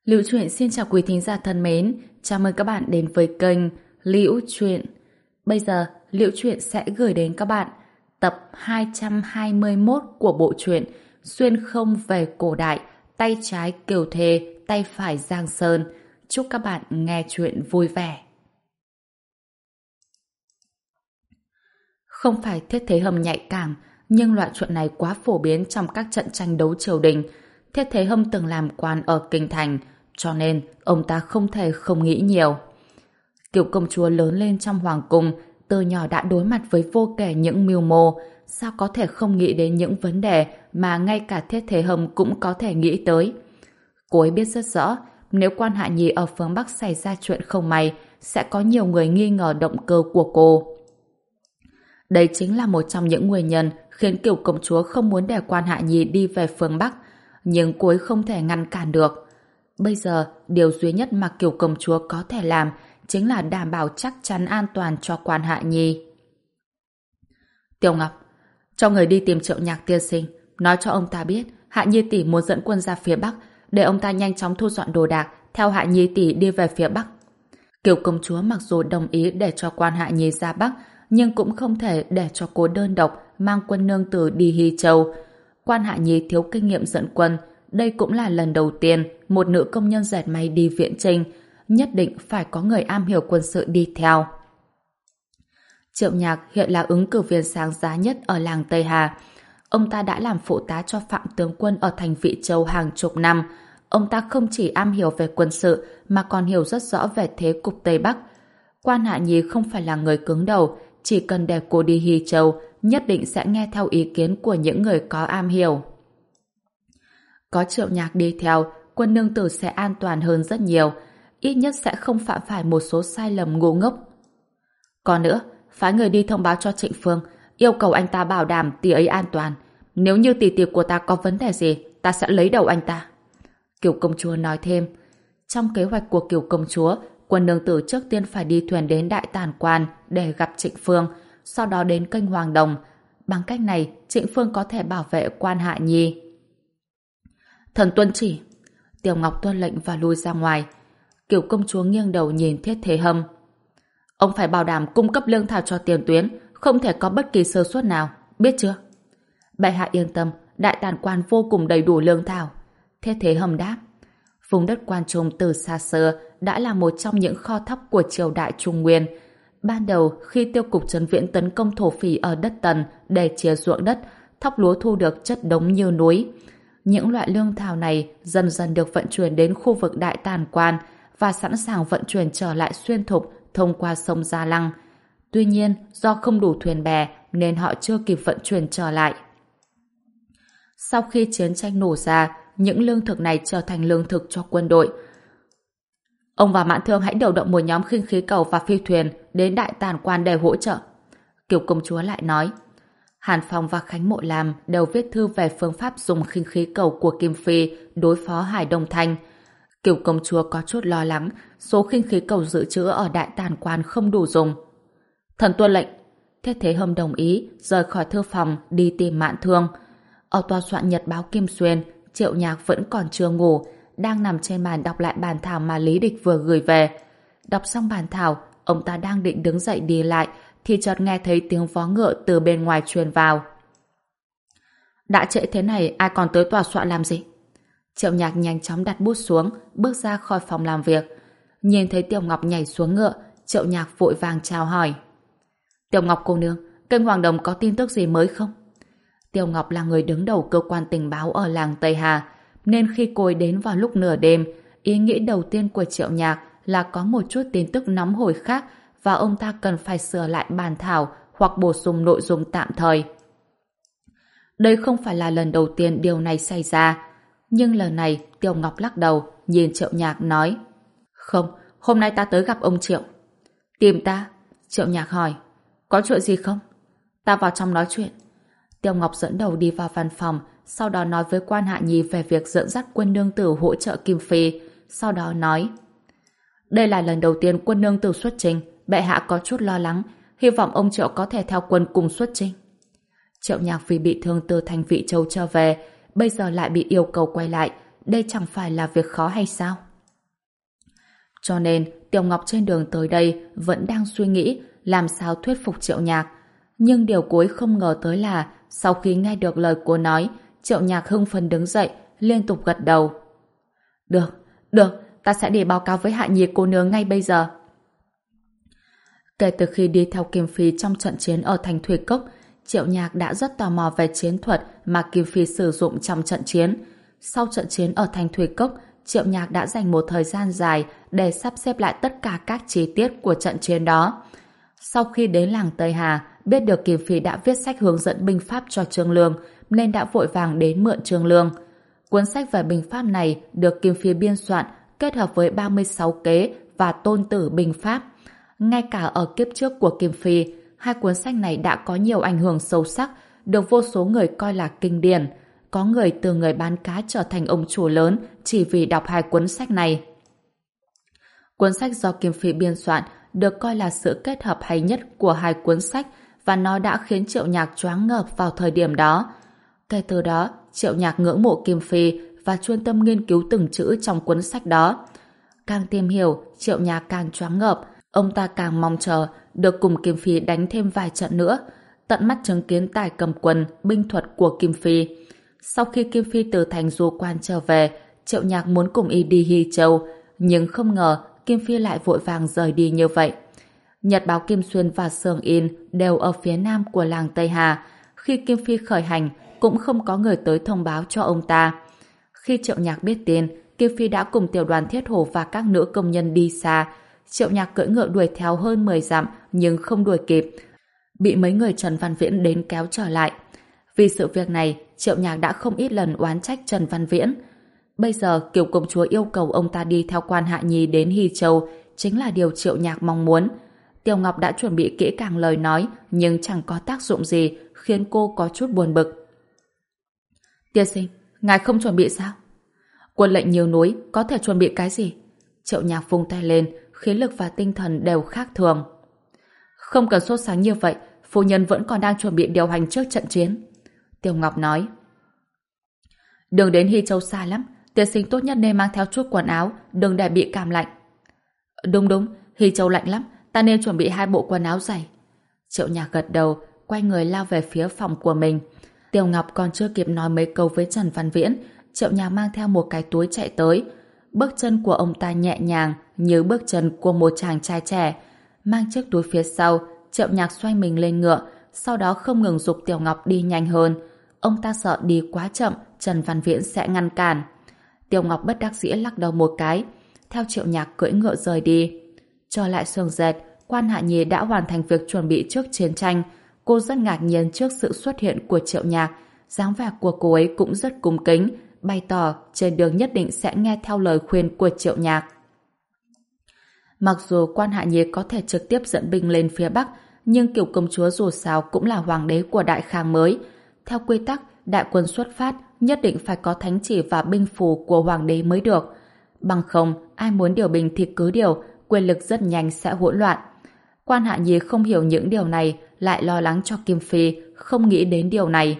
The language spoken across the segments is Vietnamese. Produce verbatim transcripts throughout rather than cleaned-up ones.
Liễu Chuyện xin chào quý thính giả thân mến, chào mừng các bạn đến với kênh Liễu Chuyện. Bây giờ, Liễu Chuyện sẽ gửi đến các bạn tập hai trăm hai mươi mốt của bộ truyện Xuyên không về cổ đại, tay trái Kiều Thề, tay phải Giang Sơn. Chúc các bạn nghe chuyện vui vẻ. Không phải Thiết Thế Hâm nhạy cảm, nhưng loại chuyện này quá phổ biến trong các trận tranh đấu triều đình. Thiết Thế Hâm từng làm quan ở Kinh Thành, cho nên ông ta không thể không nghĩ nhiều. Kiều công chúa lớn lên trong hoàng cung, từ nhỏ đã đối mặt với vô kể những mưu mô, sao có thể không nghĩ đến những vấn đề mà ngay cả Thiết Thế Hâm cũng có thể nghĩ tới. Cô ấy biết rất rõ, nếu Quan Hạ Nhi ở phương Bắc xảy ra chuyện không may, sẽ có nhiều người nghi ngờ động cơ của cô. Đây chính là một trong những nguyên nhân khiến Kiều công chúa không muốn để Quan Hạ Nhi đi về phương Bắc, nhưng cô ấy không thể ngăn cản được. Bây giờ, điều duy nhất mà Kiều công chúa có thể làm chính là đảm bảo chắc chắn an toàn cho Quan Hạ Nhi. Tiểu Ngọc, cho người đi tìm Triệu Nhạc tiên sinh, nói cho ông ta biết Hạ Nhi tỷ muốn dẫn quân ra phía Bắc, để ông ta nhanh chóng thu dọn đồ đạc, theo Hạ Nhi tỷ đi về phía Bắc. Kiều công chúa mặc dù đồng ý để cho Quan Hạ Nhi ra Bắc, nhưng cũng không thể để cho cô đơn độc mang quân nương tử đi Hy Châu. Quan Hạ Nhi thiếu kinh nghiệm dẫn quân, đây cũng là lần đầu tiên một nữ công nhân dệt may đi viễn chinh, nhất định phải có người am hiểu quân sự đi theo. Triệu Nhạc hiện là ứng cử viên sáng giá nhất ở làng Tây Hà. Ông ta đã làm phụ tá cho Phạm tướng quân ở thành Vị Châu hàng chục năm. Ông ta không chỉ am hiểu về quân sự mà còn hiểu rất rõ về thế cục Tây Bắc. Quan Hạ Nhi không phải là người cứng đầu, chỉ cần để cô đi Hy Châu, nhất định sẽ nghe theo ý kiến của những người có am hiểu. Có Triệu Nhạc đi theo, quân nương tử sẽ an toàn hơn rất nhiều, ít nhất sẽ không phạm phải một số sai lầm ngu ngốc. Còn nữa, phái người đi thông báo cho Trịnh Phương, yêu cầu anh ta bảo đảm tỷ ấy an toàn. Nếu như tỷ tỷ của ta có vấn đề gì, ta sẽ lấy đầu anh ta. Kiều công chúa nói thêm. Trong kế hoạch của Kiều công chúa, quân nương tử trước tiên phải đi thuyền đến Đại Tản Quan để gặp Trịnh Phương, sau đó đến kênh Hoàng Đồng. Bằng cách này, Trịnh Phương có thể bảo vệ Quan Hạ Nhi. Thần tuân chỉ. Tiểu Ngọc tuân lệnh và lui ra ngoài. Kiều công chúa nghiêng đầu nhìn Thiết Thế Hâm. Ông phải bảo đảm cung cấp lương thảo cho tiền tuyến, không thể có bất kỳ sơ suất nào, biết chưa? Bệ hạ yên tâm, Đại Tản Quan vô cùng đầy đủ lương thảo. Thiết Thế Hâm đáp. Vùng đất Quan Trung từ xa xưa đã là một trong những kho thóc của triều đại Trung Nguyên. Ban đầu, khi Tiêu Cục Trấn Viễn tấn công thổ phỉ ở đất Tần để chia ruộng đất, thóc lúa thu được chất đống như núi. Những loại lương thảo này dần dần được vận chuyển đến khu vực Đại Tản Quan và sẵn sàng vận chuyển trở lại xuyên thục thông qua sông Gia Lăng. Tuy nhiên, do không đủ thuyền bè nên họ chưa kịp vận chuyển trở lại. Sau khi chiến tranh nổ ra, những lương thực này trở thành lương thực cho quân đội. Ông và Mạn Thương hãy điều động một nhóm khinh khí cầu và phi thuyền đến Đại Tản Quan để hỗ trợ. Kiều công chúa lại nói. Hàn Phong và Khánh Mộ Lam đều viết thư về phương pháp dùng khinh khí cầu của Kim Phi đối phó Hải Đông Thanh. Kiều công chúa có chút lo lắng số khinh khí cầu dự trữ ở Đại Tản Quan không đủ dùng. Thần tuân lệnh. Thiết Thế Hâm đồng ý rời khỏi thư phòng đi tìm Mạn Thương. Ở tòa soạn nhật báo Kim Xuyên, Triệu Nhạc vẫn còn chưa ngủ, đang nằm trên bàn đọc lại bản thảo mà Lý Địch vừa gửi về. Đọc xong bản thảo, ông ta đang định đứng dậy đi lại thì chợt nghe thấy tiếng vó ngựa từ bên ngoài truyền vào. Đã trễ thế này, ai còn tới tòa soạn làm gì? Triệu Nhạc nhanh chóng đặt bút xuống, bước ra khỏi phòng làm việc. Nhìn thấy Tiểu Ngọc nhảy xuống ngựa, Triệu Nhạc vội vàng chào hỏi. Tiểu Ngọc cô nương, kênh Hoàng Đồng có tin tức gì mới không? Tiểu Ngọc là người đứng đầu cơ quan tình báo ở làng Tây Hà, nên khi cô ấy đến vào lúc nửa đêm, ý nghĩ đầu tiên của Triệu Nhạc là có một chút tin tức nóng hổi khác và ông ta cần phải sửa lại bản thảo hoặc bổ sung nội dung tạm thời. Đây không phải là lần đầu tiên điều này xảy ra, nhưng lần này Tiểu Ngọc lắc đầu, nhìn Triệu Nhạc nói. Không, hôm nay ta tới gặp ông Triệu. Tìm ta? Triệu Nhạc hỏi. Có chuyện gì không? Ta vào trong nói chuyện. Tiểu Ngọc dẫn đầu đi vào văn phòng, sau đó nói với Quan Hạ Nhi về việc dẫn dắt quân nương tử hỗ trợ Kim Phi, sau đó nói. Đây là lần đầu tiên quân nương tử xuất chinh, bệ hạ có chút lo lắng, hy vọng ông Triệu có thể theo quân cùng xuất chinh. Triệu Nhạc vì bị thương từ thành Vị Châu trở về, bây giờ lại bị yêu cầu quay lại, đây chẳng phải là việc khó hay sao? Cho nên Tiểu Ngọc trên đường tới đây vẫn đang suy nghĩ làm sao thuyết phục Triệu Nhạc. Nhưng điều cuối không ngờ tới là sau khi nghe được lời cô nói, Triệu Nhạc hưng phấn đứng dậy, liên tục gật đầu. Được, được, ta sẽ đi báo cáo với Hạ Nhi cô nương ngay bây giờ. Kể từ khi đi theo Kim Phi trong trận chiến ở thành Thủy Cốc, Triệu Nhạc đã rất tò mò về chiến thuật mà Kim Phi sử dụng trong trận chiến. Sau trận chiến ở thành Thủy Cốc, Triệu Nhạc đã dành một thời gian dài để sắp xếp lại tất cả các chi tiết của trận chiến đó. Sau khi đến làng Tây Hà, biết được Kim Phi đã viết sách hướng dẫn binh pháp cho Trương Lương, nên đã vội vàng đến mượn Trương Lương. Cuốn sách về binh pháp này được Kim Phi biên soạn kết hợp với ba mươi sáu kế và tôn tử binh pháp. Ngay cả ở kiếp trước của Kim Phi, hai cuốn sách này đã có nhiều ảnh hưởng sâu sắc, được vô số người coi là kinh điển. Có người từ người bán cá trở thành ông chủ lớn chỉ vì đọc hai cuốn sách này. Cuốn sách do Kim Phi biên soạn được coi là sự kết hợp hay nhất của hai cuốn sách và nó đã khiến Triệu Nhạc choáng ngợp vào thời điểm đó. Kể từ đó, Triệu Nhạc ngưỡng mộ Kim Phi và chuyên tâm nghiên cứu từng chữ trong cuốn sách đó. Càng tìm hiểu, Triệu Nhạc càng choáng ngợp, ông ta càng mong chờ được cùng Kim Phi đánh thêm vài trận nữa, tận mắt chứng kiến tài cầm quân, binh thuật của Kim Phi. Sau khi Kim Phi từ thành Du Quan trở về, Triệu Nhạc muốn cùng y đi Hy Châu, nhưng không ngờ Kim Phi lại vội vàng rời đi như vậy. Nhật báo Kim Xuyên và Sương In đều ở phía nam của làng Tây Hà. Khi Kim Phi khởi hành, cũng không có người tới thông báo cho ông ta. Khi Triệu Nhạc biết tin, Kim Phi đã cùng tiểu đoàn Thiết Hổ và các nữ công nhân đi xa. Triệu Nhạc cưỡi ngựa đuổi theo hơn mười dặm nhưng không đuổi kịp, bị mấy người Trần Văn Viễn đến kéo trở lại. Vì sự việc này, Triệu Nhạc đã không ít lần oán trách Trần Văn Viễn. Bây giờ Kiều công chúa yêu cầu ông ta đi theo Quan Hạ Nhi đến Hy Châu, chính là điều Triệu Nhạc mong muốn. Tiểu Ngọc đã chuẩn bị kỹ càng lời nói, nhưng chẳng có tác dụng gì, khiến cô có chút buồn bực. Tiên sinh, ngài không chuẩn bị sao? Quân lệnh nhiều núi, có thể chuẩn bị cái gì? Triệu Nhạc vung tay lên, khí lực và tinh thần đều khác thường. Không cần sốt sáng như vậy, phu nhân vẫn còn đang chuẩn bị điều hành trước trận chiến. Tiểu Ngọc nói. Đường đến Hy Châu xa lắm, tiên sinh tốt nhất nên mang theo chút quần áo, đừng để bị cảm lạnh. Đúng đúng, Hy Châu lạnh lắm, ta nên chuẩn bị hai bộ quần áo dày. Triệu Nhạc gật đầu, quay người lao về phía phòng của mình. Tiểu Ngọc còn chưa kịp nói mấy câu với Trần Văn Viễn, Triệu Nhạc mang theo một cái túi chạy tới. Bước chân của ông ta nhẹ nhàng như bước chân của một chàng trai trẻ. Mang chiếc túi phía sau, Triệu Nhạc xoay mình lên ngựa, sau đó không ngừng giục Tiểu Ngọc đi nhanh hơn. Ông ta sợ đi quá chậm, Trần Văn Viễn sẽ ngăn cản. Tiểu Ngọc bất đắc dĩ lắc đầu một cái, theo Triệu Nhạc cưỡi ngựa rời đi. Trở lại xưởng dệt, Quan Hạ Nhi đã hoàn thành việc chuẩn bị trước chiến tranh. Cô rất ngạc nhiên trước sự xuất hiện của Triệu Nhạc, dáng vẻ của cô ấy cũng rất cung kính, bày tỏ trên đường nhất định sẽ nghe theo lời khuyên của Triệu Nhạc. Mặc dù Quan Hạ Nhi có thể trực tiếp dẫn binh lên phía Bắc, nhưng Kiều công chúa dù sao cũng là hoàng đế của Đại Khang mới. Theo quy tắc, đại quân xuất phát nhất định phải có thánh chỉ và binh phù của hoàng đế mới được. Bằng không, ai muốn điều binh thì cứ điều, quyền lực rất nhanh sẽ hỗn loạn. Quan Hạ Nhi không hiểu những điều này, lại lo lắng cho Kim Phi, không nghĩ đến điều này.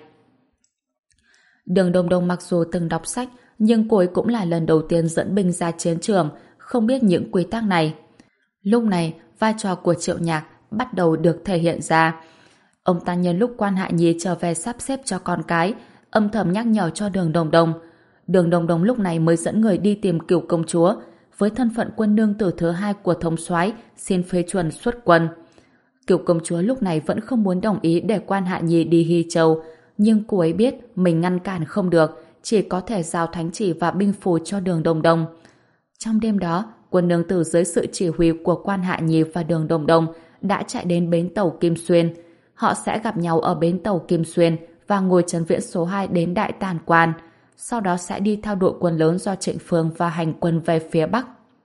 Đường Đông Đông mặc dù từng đọc sách, nhưng cô ấy cũng là lần đầu tiên dẫn binh ra chiến trường, không biết những quy tắc này. Lúc này, vai trò của Triệu Nhạc bắt đầu được thể hiện ra. Ông ta nhân lúc Quan Hạ Nhi trở về sắp xếp cho con cái, âm thầm nhắc nhở cho Đường Đông Đông. Đường Đông Đông lúc này mới dẫn người đi tìm Cửu công chúa, với thân phận quân nương tử thứ hai của thống soái, xin phê chuẩn xuất quân. Cửu công chúa lúc này vẫn không muốn đồng ý để Quan Hạ Nhi đi Hy Châu, nhưng cô ấy biết mình ngăn cản không được, chỉ có thể giao thánh chỉ và binh phù cho Đường Đông Đông. Trong đêm đó, quân nương tử dưới sự chỉ huy của Quan Hạ Nhi và Đường Đông Đông đã chạy đến bến tàu Kim Xuyên. Họ sẽ gặp nhau ở bến tàu Kim Xuyên và ngồi Trần Viễn số hai đến Đại Tàn Quan, sau đó sẽ đi theo đội quân lớn do Trịnh Phương và hành quân về phía Bắc.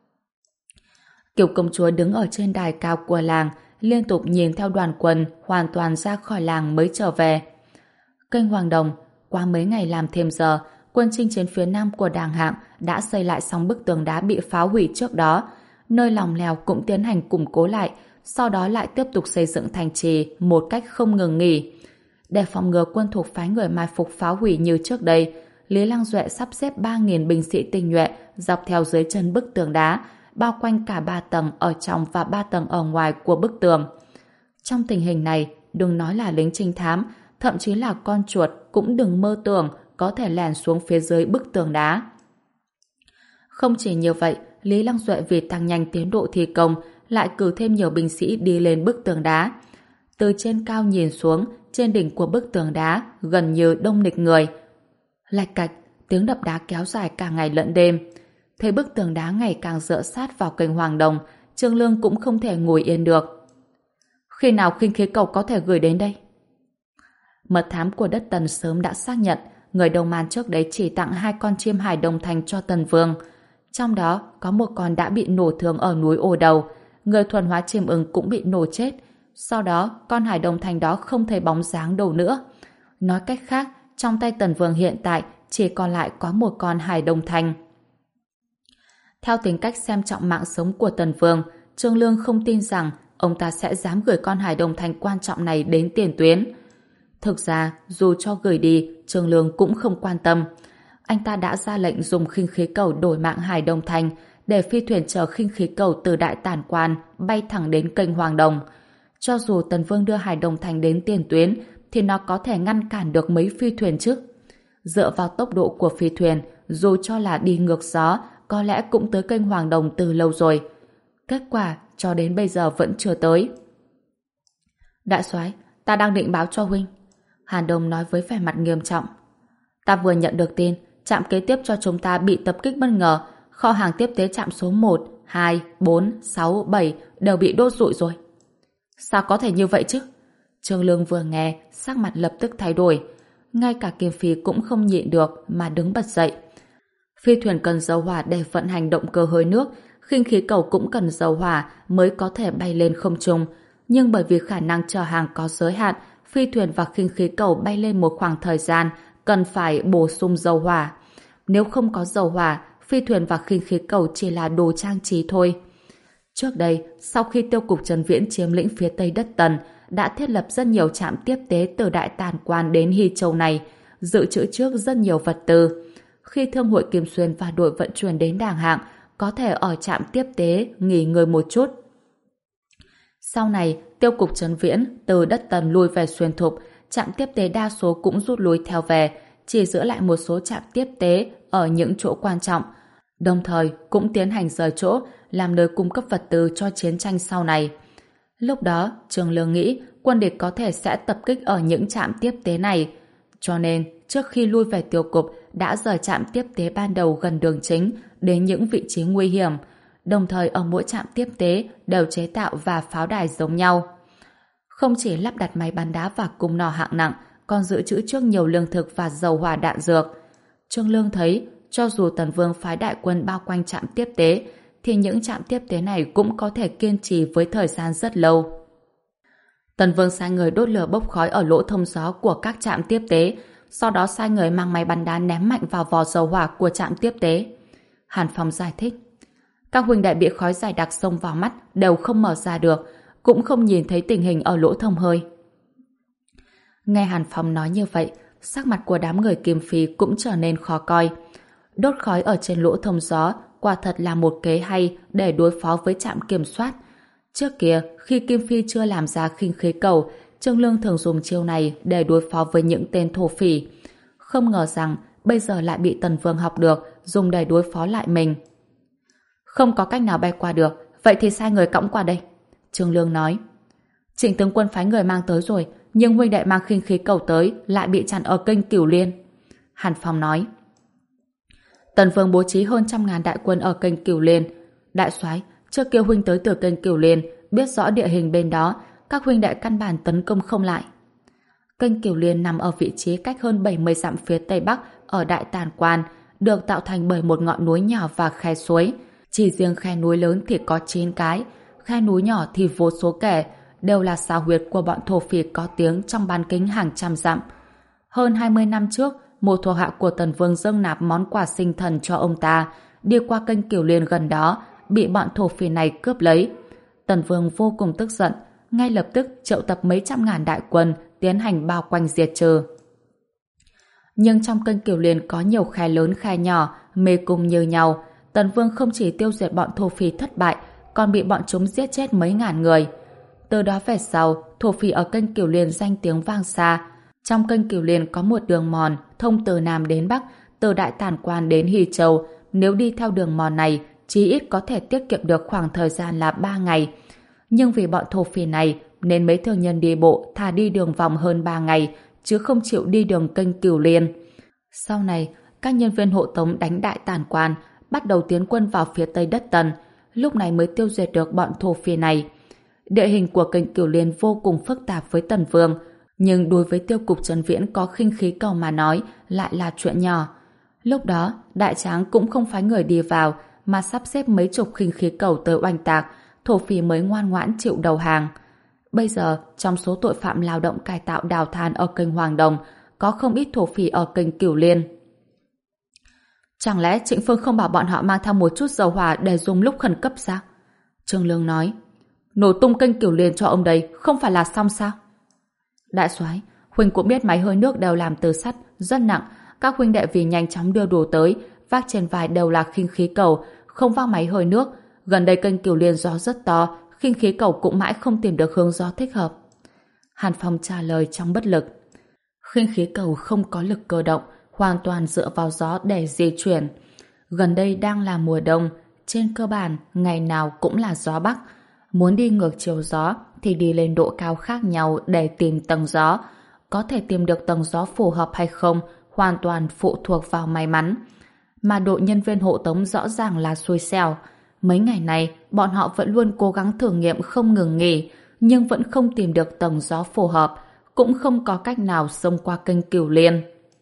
Kiều công chúa đứng ở trên đài cao của làng, liên tục nhìn theo đoàn quân hoàn toàn ra khỏi làng mới trở về. Kênh Hoàng Đồng, qua mấy ngày làm thêm giờ, quân chinh chiến phía nam của Đàng Hạng đã xây lại xong bức tường đá bị phá hủy trước đó. Nơi lòng lèo cũng tiến hành củng cố lại, sau đó lại tiếp tục xây dựng thành trì một cách không ngừng nghỉ. Để phòng ngừa quân thục phái người mai phục phá hủy như trước đây, Lý Lăng Duệ sắp xếp ba nghìn binh sĩ tinh nhuệ dọc theo dưới chân bức tường đá, bao quanh cả ba tầng ở trong và ba tầng ở ngoài của bức tường. Trong tình hình này, đừng nói là lính trinh thám, thậm chí là con chuột cũng đừng mơ tưởng có thể lẻn xuống phía dưới bức tường đá. Không chỉ như vậy, Lý Lăng Duệ vì tăng nhanh tiến độ thi công lại cử thêm nhiều binh sĩ đi lên bức tường đá. Từ trên cao nhìn xuống, trên đỉnh của bức tường đá gần như đông nghịch người. Lạch cạch, tiếng đập đá kéo dài cả ngày lẫn đêm. Thấy bức tường đá ngày càng dựa sát vào kênh Hoàng Đồng, Trương Lương cũng không thể ngồi yên được. Khi nào khinh khí cầu có thể gửi đến đây? Mật thám của đất Tần sớm đã xác nhận người Đông Man trước đấy chỉ tặng hai con chim hải đồng thành cho Tần Vương. Trong đó có một con đã bị nổ thương ở núi Ô Đầu, người thuần hóa chim ưng cũng bị nổ chết. Sau đó, con hải đồng thành đó không thấy bóng dáng đâu nữa. Nói cách khác, trong tay Tần Vương hiện tại chỉ còn lại có một con hải đồng thành. Theo tính cách xem trọng mạng sống của Tần Vương, Trương Lương không tin rằng ông ta sẽ dám gửi con hải đồng thành quan trọng này đến tiền tuyến. Thực ra, dù cho gửi đi, Trương Lương cũng không quan tâm. Anh ta đã ra lệnh dùng khinh khí cầu đổi mạng hải đồng thành để phi thuyền chở khinh khí cầu từ Đại Tản Quan bay thẳng đến kênh Hoàng Đồng. Cho dù Tần Vương đưa hải đồng thành đến tiền tuyến thì nó có thể ngăn cản được mấy phi thuyền chứ. Dựa vào tốc độ của phi thuyền, dù cho là đi ngược gió, có lẽ cũng tới kênh Hoàng Đồng từ lâu rồi. Kết quả cho đến bây giờ vẫn chưa tới. Đại soái, ta đang định báo cho huynh. Hàn Đông nói với vẻ mặt nghiêm trọng. Ta vừa nhận được tin, trạm kế tiếp cho chúng ta bị tập kích bất ngờ, kho hàng tiếp tế trạm số một, hai, bốn, sáu, bảy đều bị đốt rụi rồi. Sao có thể như vậy chứ? Trương Lương vừa nghe, sắc mặt lập tức thay đổi. Ngay cả Kim Phi cũng không nhịn được mà đứng bật dậy. Phi thuyền cần dầu hỏa để vận hành động cơ hơi nước, khinh khí cầu cũng cần dầu hỏa mới có thể bay lên không trung. Nhưng bởi vì khả năng chở hàng có giới hạn, phi thuyền và khinh khí cầu bay lên một khoảng thời gian cần phải bổ sung dầu hỏa. Nếu không có dầu hỏa, phi thuyền và khinh khí cầu chỉ là đồ trang trí thôi. Trước đây, sau khi Tiêu cục Trần Viễn chiếm lĩnh phía tây đất Tần, đã thiết lập rất nhiều trạm tiếp tế từ Đại Tản Quan đến Hy Châu này, dự trữ trước rất nhiều vật tư. Khi Thương hội Kim Xuyên và đội vận chuyển đến Đàng Hạng, có thể ở trạm tiếp tế nghỉ ngơi một chút. Sau này, Tiêu cục Trần Viễn từ đất Tần lui về Xuyên Thục, trạm tiếp tế đa số cũng rút lui theo về, chỉ giữ lại một số trạm tiếp tế ở những chỗ quan trọng. Đồng thời cũng tiến hành rời chỗ làm nơi cung cấp vật tư cho chiến tranh sau này. Lúc đó, Trương Lương nghĩ quân địch có thể sẽ tập kích ở những trạm tiếp tế này. Cho nên, trước khi lui về Tiêu cục, đã rời trạm tiếp tế ban đầu gần đường chính đến những vị trí nguy hiểm. Đồng thời ở mỗi trạm tiếp tế đều chế tạo và pháo đài giống nhau. Không chỉ lắp đặt máy bắn đá và cung nỏ hạng nặng, còn dự trữ trước nhiều lương thực và dầu hỏa đạn dược. Trương Lương thấy, cho dù Tần Vương phái đại quân bao quanh trạm tiếp tế, thì những trạm tiếp tế này cũng có thể kiên trì với thời gian rất lâu. Tần Vương sai người đốt lửa bốc khói ở lỗ thông gió của các trạm tiếp tế, sau đó sai người mang máy bắn đá ném mạnh vào vò dầu hỏa của trạm tiếp tế. Hàn Phong giải thích, các huynh đệ bị khói dày đặc xông vào mắt đều không mở ra được, cũng không nhìn thấy tình hình ở lỗ thông hơi. Nghe Hàn Phong nói như vậy, sắc mặt của đám người Kim Phi cũng trở nên khó coi. Đốt khói ở trên lỗ thông gió quả thật là một kế hay để đối phó với trạm kiểm soát. Trước kia, khi Kim Phi chưa làm ra khinh khí cầu, Trương Lương thường dùng chiêu này để đối phó với những tên thổ phỉ. Không ngờ rằng bây giờ lại bị Tần Vương học được, dùng để đối phó lại mình. Không có cách nào bay qua được, vậy thì sai người cõng qua đây. Trương Lương nói. Trịnh tướng quân phái người mang tới rồi, nhưng huynh đệ mang khinh khí cầu tới lại bị chặn ở kênh Cửu Liên. Hàn Phong nói. Tần Vương bố trí hơn trăm ngàn đại quân ở kênh Cửu Liên. Đại soái, trước kia huynh tới từ kênh Cửu Liên, biết rõ địa hình bên đó, các huynh đệ căn bản tấn công không lại. Kênh Cửu Liên nằm ở vị trí cách hơn bảy mươi dặm phía tây bắc ở Đại Tản Quan, được tạo thành bởi một ngọn núi nhỏ và khe suối. Chỉ riêng khe núi lớn thì có chín cái, khe núi nhỏ thì vô số kể, đều là xào huyệt của bọn thổ phỉ có tiếng trong bán kính hàng trăm dặm. Hơn hai mươi năm trước, một thuộc hạ của Tần Vương dâng nạp món quà sinh thần cho ông ta, đi qua kênh Cửu Liên gần đó, bị bọn thổ phỉ này cướp lấy. Tần Vương vô cùng tức giận, ngay lập tức triệu tập mấy trăm ngàn đại quân tiến hành bao quanh diệt trừ. Nhưng trong kênh Cửu Liên có nhiều khe lớn khe nhỏ, mê cung như nhau. Tần Vương không chỉ tiêu diệt bọn thổ phỉ thất bại, còn bị bọn chúng giết chết mấy ngàn người. Từ đó về sau, thổ phỉ ở kênh Cửu Liên danh tiếng vang xa. Trong kênh Cửu Liên có một đường mòn thông từ Nam đến Bắc, từ Đại Tản Quan đến Hy Châu. Nếu đi theo đường mòn này, chí ít có thể tiết kiệm được khoảng thời gian là ba ngày. Nhưng vì bọn thổ phỉ này, nên mấy thương nhân đi bộ thà đi đường vòng hơn ba ngày, chứ không chịu đi đường kênh Cửu Liên. Sau này, các nhân viên hộ tống đánh Đại Tản Quan, bắt đầu tiến quân vào phía tây đất Tần, lúc này mới tiêu diệt được bọn thổ phỉ này. Địa hình của kênh Cửu Liên vô cùng phức tạp với Tần Vương, nhưng đối với Tiêu cục Trần Viễn có khinh khí cầu mà nói lại là chuyện nhỏ. Lúc đó, Đại Tráng cũng không phái người đi vào, mà sắp xếp mấy chục khinh khí cầu tới oanh tạc, thổ phỉ mới ngoan ngoãn chịu đầu hàng. Bây giờ, trong số tội phạm lao động cải tạo đào than ở kênh Hoàng Đồng, có không ít thổ phỉ ở kênh Cửu Liên. Chẳng lẽ Trịnh Phương không bảo bọn họ mang theo một chút dầu hỏa để dùng lúc khẩn cấp sao? Trương Lương nói, nổ tung kênh Cửu Liên cho ông đấy, không phải là xong sao? Đại soái, huynh cũng biết máy hơi nước đều làm từ sắt, rất nặng. Các huynh đệ vì nhanh chóng đưa đồ tới, vác trên vai đều là khinh khí cầu, không vác máy hơi nước. Gần đây kênh Cửu Liên gió rất to, khinh khí cầu cũng mãi không tìm được hướng gió thích hợp. Hàn Phong trả lời trong bất lực. Khinh khí cầu không có lực cơ động, hoàn toàn dựa vào gió để di chuyển. Gần đây đang là mùa đông, trên cơ bản ngày nào cũng là gió bắc. Muốn đi ngược chiều gió thì đi lên độ cao khác nhau để tìm tầng gió. Có thể tìm được tầng gió phù hợp hay không hoàn toàn phụ thuộc vào may mắn. Mà đội nhân viên hộ tống rõ ràng là xui xẻo. Mấy ngày này bọn họ vẫn luôn cố gắng thử nghiệm không ngừng nghỉ, nhưng vẫn không tìm được tầng gió phù hợp, cũng không có cách nào xông qua kênh Cửu Liên.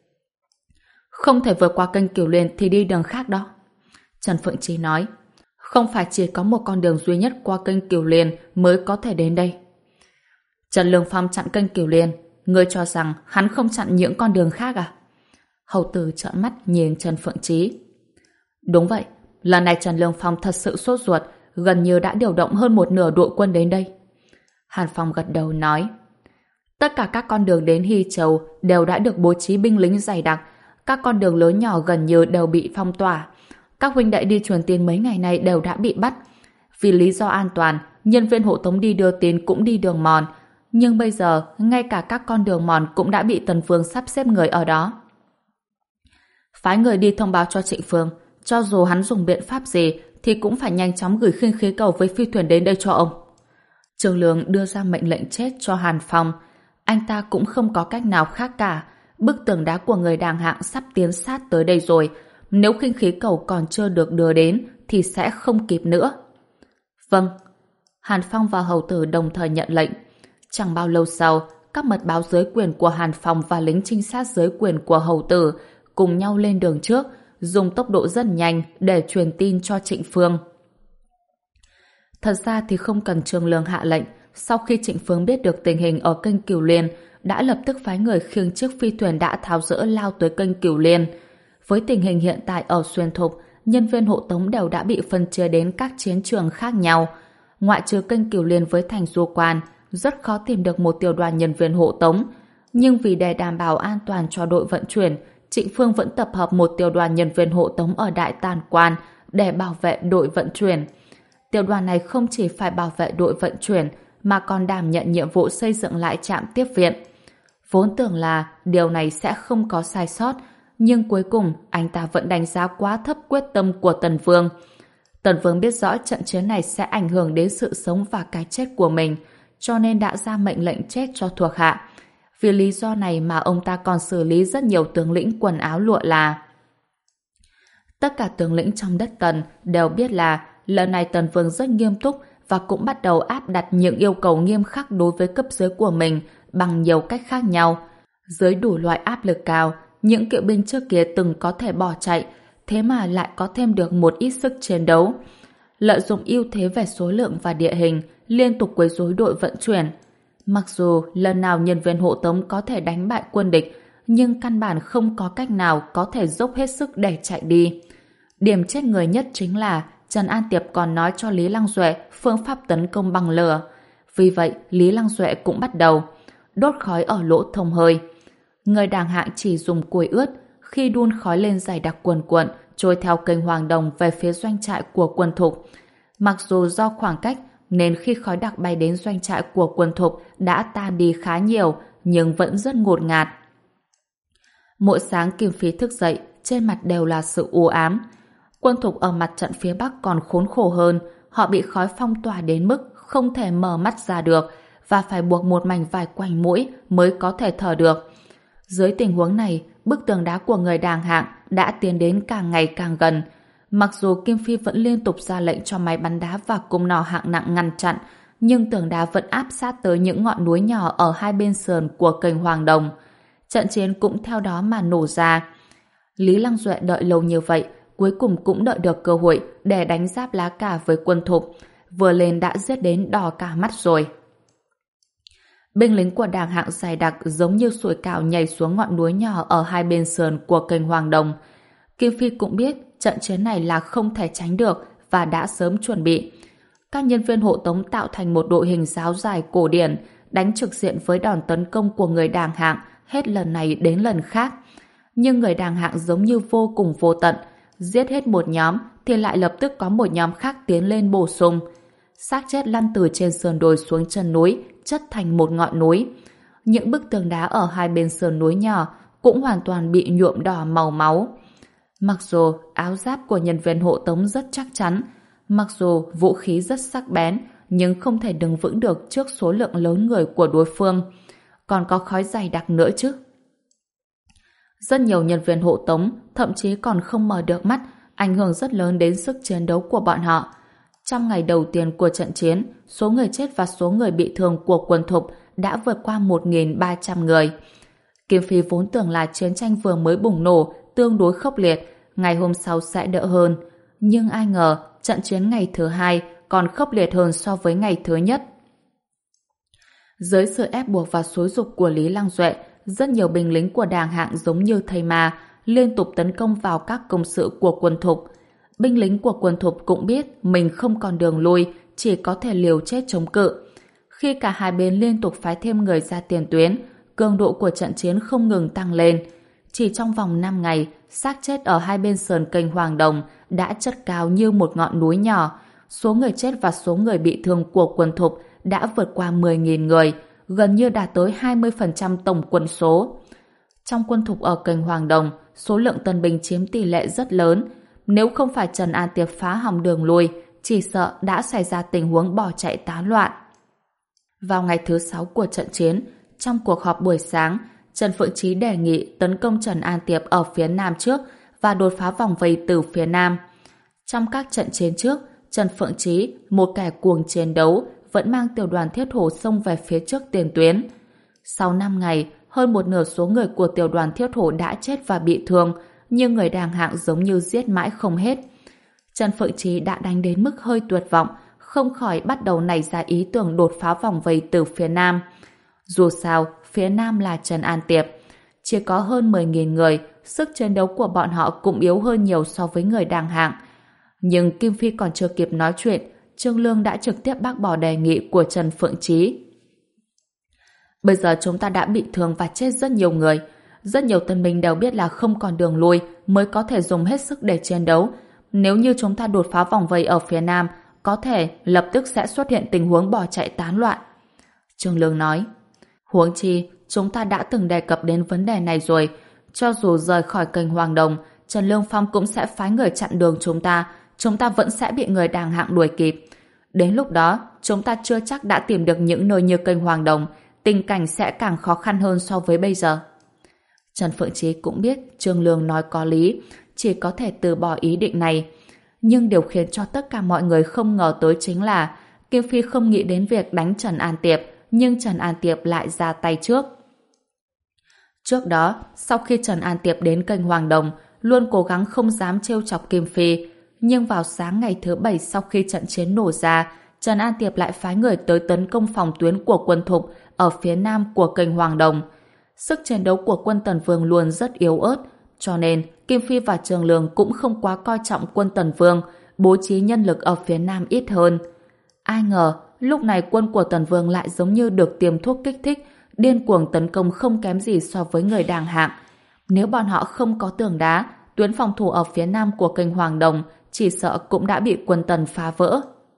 Không thể vượt qua kênh Cửu Liên thì đi đường khác đó. Trần Phượng Chi nói, không phải chỉ có một con đường duy nhất qua kênh Cửu Liên mới có thể đến đây. Trần Lương Phong chặn kênh Cửu Liên, ngươi cho rằng hắn không chặn những con đường khác à? Hầu Tử trợn mắt nhìn Trần Phượng Chi. Đúng vậy, lần này Trần Lương Phong thật sự sốt ruột, gần như đã điều động hơn một nửa đội quân đến đây. Hàn Phong gật đầu nói, tất cả các con đường đến Hy Châu đều đã được bố trí binh lính dày đặc, các con đường lớn nhỏ gần như đều bị phong tỏa. Các huynh đệ đi truyền tin mấy ngày nay đều đã bị bắt. Vì lý do an toàn, nhân viên hộ tống đi đưa tin cũng đi đường mòn. Nhưng bây giờ, ngay cả các con đường mòn cũng đã bị Tần Phương sắp xếp người ở đó. Phái người đi thông báo cho Trịnh Phương, cho dù hắn dùng biện pháp gì thì cũng phải nhanh chóng gửi khinh khí cầu với phi thuyền đến đây cho ông. Trương Lương đưa ra mệnh lệnh chết cho Hàn Phong. Anh ta cũng không có cách nào khác cả. Bức tường đá của người đàng hạng sắp tiến sát tới đây rồi. Nếu khinh khí cầu còn chưa được đưa đến thì sẽ không kịp nữa. Vâng. Hàn Phong và Hầu Tử đồng thời nhận lệnh. Chẳng bao lâu sau, các mật báo dưới quyền của Hàn Phong và lính trinh sát dưới quyền của Hầu Tử cùng nhau lên đường trước, dùng tốc độ rất nhanh để truyền tin cho Trịnh Phương. Thật ra thì không cần Trương Lương hạ lệnh, sau khi Trịnh Phương biết được tình hình ở kênh Cửu Liên, đã lập tức phái người khiêng chiếc phi thuyền đã tháo dỡ lao tới kênh Cửu Liên. Với tình hình hiện tại ở Xuyên Thục, nhân viên hộ tống đều đã bị phân chia đến các chiến trường khác nhau. Ngoại trừ kênh Cửu Liên với thành Du Quan, rất khó tìm được một tiểu đoàn nhân viên hộ tống. Nhưng vì để đảm bảo an toàn cho đội vận chuyển, Trịnh Phương vẫn tập hợp một tiểu đoàn nhân viên hộ tống ở Đại Tản Quan để bảo vệ đội vận chuyển. Tiểu đoàn này không chỉ phải bảo vệ đội vận chuyển, mà còn đảm nhận nhiệm vụ xây dựng lại trạm tiếp viện. Vốn tưởng là điều này sẽ không có sai sót, nhưng cuối cùng anh ta vẫn đánh giá quá thấp quyết tâm của Tần Vương. Tần Vương biết rõ trận chiến này sẽ ảnh hưởng đến sự sống và cái chết của mình, cho nên đã ra mệnh lệnh chết cho thuộc hạ. Vì lý do này mà ông ta còn xử lý rất nhiều tướng lĩnh quần áo lụa là. Tất cả tướng lĩnh trong đất Tần đều biết là lần này Tần Vương rất nghiêm túc và cũng bắt đầu áp đặt những yêu cầu nghiêm khắc đối với cấp dưới của mình bằng nhiều cách khác nhau. Dưới đủ loại áp lực cao, những kỵ binh trước kia từng có thể bỏ chạy, thế mà lại có thêm được một ít sức chiến đấu. Lợi dụng ưu thế về số lượng và địa hình, liên tục quấy rối đội vận chuyển. Mặc dù lần nào nhân viên hộ tống có thể đánh bại quân địch, nhưng căn bản không có cách nào có thể dốc hết sức để chạy đi. Điểm chết người nhất chính là Trần An Tiệp còn nói cho Lý Lăng Duệ phương pháp tấn công bằng lửa. Vì vậy, Lý Lăng Duệ cũng bắt đầu đốt khói ở lỗ thông hơi. Người đàng hạng chỉ dùng củi ướt, khi đun khói lên dày đặc cuồn cuộn trôi theo kênh Hoàng Đồng về phía doanh trại của quân Thục. Mặc dù do khoảng cách nên khi khói đặc bay đến doanh trại của quân Thục đã tan đi khá nhiều, nhưng vẫn rất ngột ngạt. Mỗi sáng Kim Phi thức dậy, trên mặt đều là sự u ám. Quân Thục ở mặt trận phía Bắc còn khốn khổ hơn, họ bị khói phong tỏa đến mức không thể mở mắt ra được và phải buộc một mảnh vải quanh mũi mới có thể thở được. Dưới tình huống này, bức tường đá của người Đàng Hạng đã tiến đến càng ngày càng gần. Mặc dù Kim Phi vẫn liên tục ra lệnh cho máy bắn đá và cung nỏ hạng nặng ngăn chặn, nhưng tường đá vẫn áp sát tới những ngọn núi nhỏ ở hai bên sườn của kênh Hoàng Đồng. Trận chiến cũng theo đó mà nổ ra. Lý Lăng Duệ đợi lâu như vậy, cuối cùng cũng đợi được cơ hội để đánh giáp lá cà với quân Thục. Vừa lên đã giết đến đỏ cả mắt rồi. Binh lính của Đàng Hạng dày đặc giống như sủi cảo nhảy xuống ngọn núi nhỏ ở hai bên sườn của kênh Hoàng Đồng. Kim Phi cũng biết trận chiến này là không thể tránh được và đã sớm chuẩn bị. Các nhân viên hộ tống tạo thành một đội hình giáo dài cổ điển, đánh trực diện với đòn tấn công của người Đàng Hạng hết lần này đến lần khác. Nhưng người Đàng Hạng giống như vô cùng vô tận, giết hết một nhóm thì lại lập tức có một nhóm khác tiến lên bổ sung. Xác chết lăn từ trên sườn đồi xuống chân núi, chất thành một ngọn núi. Những bức tường đá ở hai bên sườn núi nhỏ cũng hoàn toàn bị nhuộm đỏ màu máu. Mặc dù áo giáp của nhân viên hộ tống rất chắc chắn, mặc dù vũ khí rất sắc bén, nhưng không thể đứng vững được trước số lượng lớn người của đối phương. Còn có khói dày đặc nữa chứ. Rất nhiều nhân viên hộ tống thậm chí còn không mở được mắt, ảnh hưởng rất lớn đến sức chiến đấu của bọn họ. Trong ngày đầu tiên của trận chiến, số người chết và số người bị thương của quân Thục đã vượt qua một nghìn ba trăm người. Kim Phi vốn tưởng là chiến tranh vừa mới bùng nổ, tương đối khốc liệt, ngày hôm sau sẽ đỡ hơn. Nhưng ai ngờ, trận chiến ngày thứ hai còn khốc liệt hơn so với ngày thứ nhất. Dưới sự ép buộc và xúi giục của Lý Lăng Duệ, rất nhiều binh lính của Đàng Hạng giống như thây ma, liên tục tấn công vào các công sự của quân Thục. Binh lính của quân Thục cũng biết mình không còn đường lui, chỉ có thể liều chết chống cự. Khi cả hai bên liên tục phái thêm người ra tiền tuyến, cường độ của trận chiến không ngừng tăng lên. Chỉ trong vòng năm ngày, xác chết ở hai bên sườn kênh Hoàng Đồng đã chất cao như một ngọn núi nhỏ. Số người chết và số người bị thương của quân Thục đã vượt qua mười nghìn người, gần như đạt tới hai mươi phần trăm tổng quân số. Trong quân Thục ở kênh Hoàng Đồng, số lượng tân binh chiếm tỷ lệ rất lớn. Nếu không phải Trần An Tiệp phá hỏng đường lui, chỉ sợ đã xảy ra tình huống bỏ chạy tán loạn. Vào ngày thứ sáu của trận chiến, trong cuộc họp buổi sáng, Trần Phượng Chí đề nghị tấn công Trần An Tiệp ở phía nam trước và đột phá vòng vây từ phía nam. Trong các trận chiến trước, Trần Phượng Chí, một kẻ cuồng chiến đấu, vẫn mang tiểu đoàn thiết hổ xông về phía trước tiền tuyến. Sau năm ngày, hơn một nửa số người của tiểu đoàn thiết hổ đã chết và bị thương, nhưng người Đàng Hạng giống như giết mãi không hết. Trần Phượng Chí đã đánh đến mức hơi tuyệt vọng, không khỏi bắt đầu nảy ra ý tưởng đột phá vòng vây từ phía nam. Dù sao, phía nam là Trần An Tiệp. Chỉ có hơn mười nghìn người, sức chiến đấu của bọn họ cũng yếu hơn nhiều so với người Đàng Hạng. Nhưng Kim Phi còn chưa kịp nói chuyện, Trương Lương đã trực tiếp bác bỏ đề nghị của Trần Phượng Chí. Bây giờ chúng ta đã bị thương và chết rất nhiều người. Rất nhiều tân binh đều biết là không còn đường lui mới có thể dùng hết sức để chiến đấu. Nếu như chúng ta đột phá vòng vây ở phía nam, có thể lập tức sẽ xuất hiện tình huống bỏ chạy tán loạn. Trương Lương nói, huống chi, chúng ta đã từng đề cập đến vấn đề này rồi. Cho dù rời khỏi kênh Hoàng Đồng, Trần Lương Phong cũng sẽ phái người chặn đường chúng ta. Chúng ta vẫn sẽ bị người Đàng Hạng đuổi kịp. Đến lúc đó, chúng ta chưa chắc đã tìm được những nơi như kênh Hoàng Đồng. Tình cảnh sẽ càng khó khăn hơn so với bây giờ. Trần Phượng Chí cũng biết Trương Lương nói có lý, chỉ có thể từ bỏ ý định này. Nhưng điều khiến cho tất cả mọi người không ngờ tới chính là Kim Phi không nghĩ đến việc đánh Trần An Tiệp, nhưng Trần An Tiệp lại ra tay trước. Trước đó, sau khi Trần An Tiệp đến kênh Hoàng Đồng, luôn cố gắng không dám trêu chọc Kim Phi. Nhưng vào sáng ngày thứ bảy sau khi trận chiến nổ ra, Trần An Tiệp lại phái người tới tấn công phòng tuyến của quân Thục ở phía nam của kênh Hoàng Đồng. Sức chiến đấu của quân Tần Vương luôn rất yếu ớt, cho nên Kim Phi và Trương Lương cũng không quá coi trọng quân Tần Vương, bố trí nhân lực ở phía nam ít hơn. Ai ngờ, lúc này quân của Tần Vương lại giống như được tiêm thuốc kích thích, điên cuồng tấn công không kém gì so với người Đàng Hạng. Nếu bọn họ không có tường đá, tuyến phòng thủ ở phía nam của kênh Hoàng Đồng chỉ sợ cũng đã bị quân Tần phá vỡ.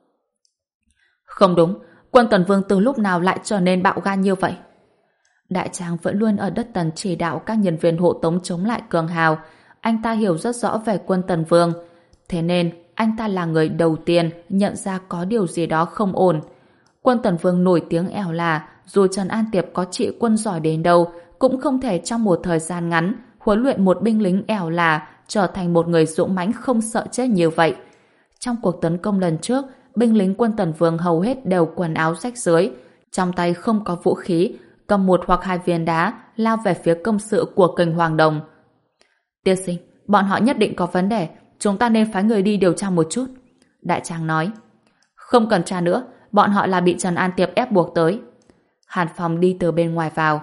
Không đúng, quân Tần Vương từ lúc nào lại trở nên bạo gan như vậy? Đại tráng vẫn luôn ở đất Tần chỉ đạo các nhân viên hộ tống chống lại cường hào. Anh ta hiểu rất rõ về quân Tần Vương. Thế nên, anh ta là người đầu tiên nhận ra có điều gì đó không ổn. Quân Tần Vương nổi tiếng ẻo là, dù Trần An Tiệp có trị quân giỏi đến đâu, cũng không thể trong một thời gian ngắn huấn luyện một binh lính ẻo là trở thành một người dũng mãnh không sợ chết như vậy. Trong cuộc tấn công lần trước, binh lính quân Tần Vương hầu hết đều quần áo rách rưới, trong tay không có vũ khí, cầm một hoặc hai viên đá lao về phía công sự của kênh Hoàng Đồng. Tiên sinh, bọn họ nhất định có vấn đề, chúng ta nên phái người đi điều tra một chút. Đại tráng nói. Không cần tra nữa, bọn họ là bị Trần An Tiệp ép buộc tới. Hàn Phong đi từ bên ngoài vào.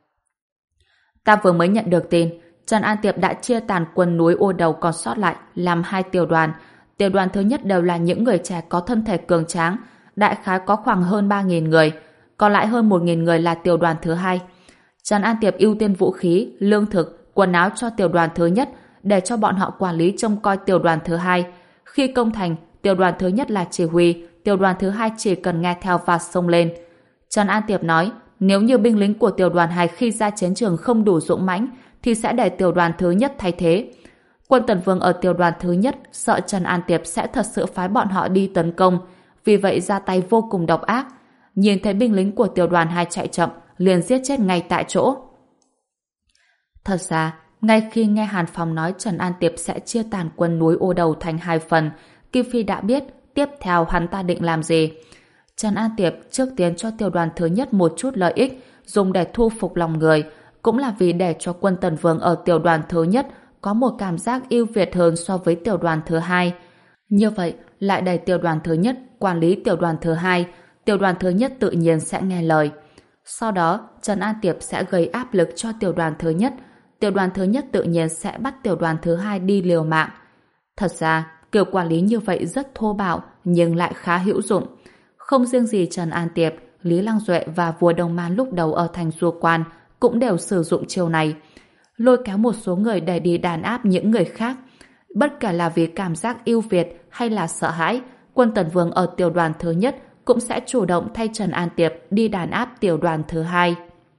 Ta vừa mới nhận được tin, Trần An Tiệp đã chia tàn quân núi Ô Đầu còn sót lại làm hai tiểu đoàn. Tiểu đoàn thứ nhất đều là những người trẻ có thân thể cường tráng, đại khái có khoảng hơn ba nghìn người, còn lại hơn một nghìn người là tiểu đoàn thứ hai. Trần An Tiệp ưu tiên vũ khí, lương thực, quần áo cho tiểu đoàn thứ nhất để cho bọn họ quản lý trông coi tiểu đoàn thứ hai. Khi công thành, tiểu đoàn thứ nhất là chỉ huy, tiểu đoàn thứ hai chỉ cần nghe theo và xông lên. Trần An Tiệp nói, nếu như binh lính của tiểu đoàn hai khi ra chiến trường không đủ dũng mãnh, thì sẽ để tiểu đoàn thứ nhất thay thế. Quân Tần Vương ở tiểu đoàn thứ nhất sợ Trần An Tiệp sẽ thật sự phái bọn họ đi tấn công, vì vậy ra tay vô cùng độc ác. Nhìn thấy binh lính của tiểu đoàn hai chạy chậm, liền giết chết ngay tại chỗ. Thật ra, ngay khi nghe Hàn Phong nói Trần An Tiệp sẽ chia tàn quân núi Ô Đầu thành hai phần, Kim Phi đã biết tiếp theo hắn ta định làm gì. Trần An Tiệp trước tiên cho tiểu đoàn thứ nhất một chút lợi ích, dùng để thu phục lòng người, cũng là vì để cho quân Tần Vương ở tiểu đoàn thứ nhất có một cảm giác ưu việt hơn so với tiểu đoàn thứ hai. Như vậy, lại để tiểu đoàn thứ nhất quản lý tiểu đoàn thứ hai, tiểu đoàn thứ nhất tự nhiên sẽ nghe lời. Sau đó, Trần An Tiệp sẽ gây áp lực cho tiểu đoàn thứ nhất, tiểu đoàn thứ nhất tự nhiên sẽ bắt tiểu đoàn thứ hai đi liều mạng. Thật ra, kiểu quản lý như vậy rất thô bạo, nhưng lại khá hữu dụng. Không riêng gì Trần An Tiệp, Lý Lăng Duệ và vua Đông Man lúc đầu ở thành Du Quan cũng đều sử dụng chiêu này. Lôi kéo một số người để đi đàn áp những người khác. Bất kể là vì cảm giác ưu việt hay là sợ hãi, quân Tần Vương ở tiểu đoàn thứ nhất cũng sẽ chủ động thay Trần An Tiệp đi đàn áp tiểu đoàn thứ hai.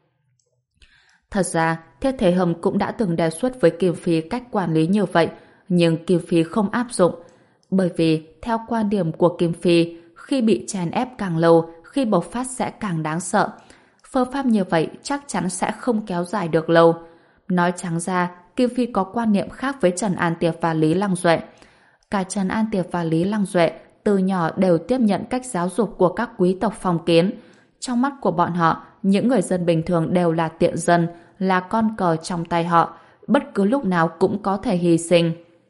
Thật ra, Thiết Thế Hồng cũng đã từng đề xuất với Kim Phi cách quản lý như vậy, nhưng Kim Phi không áp dụng. Bởi vì, theo quan điểm của Kim Phi, khi bị chèn ép càng lâu, khi bộc phát sẽ càng đáng sợ. Phương pháp như vậy chắc chắn sẽ không kéo dài được lâu. Nói trắng ra, Kim Phi có quan niệm khác với Trần An Tiệp và Lý Lăng Duệ. Cả Trần An Tiệp và Lý Lăng Duệ từ nhỏ đều tiếp nhận cách giáo dục của các quý tộc phong kiến. Trong mắt của bọn họ, những người dân bình thường đều là tiện dân, là con cờ trong tay họ, bất cứ lúc nào cũng có thể hy sinh.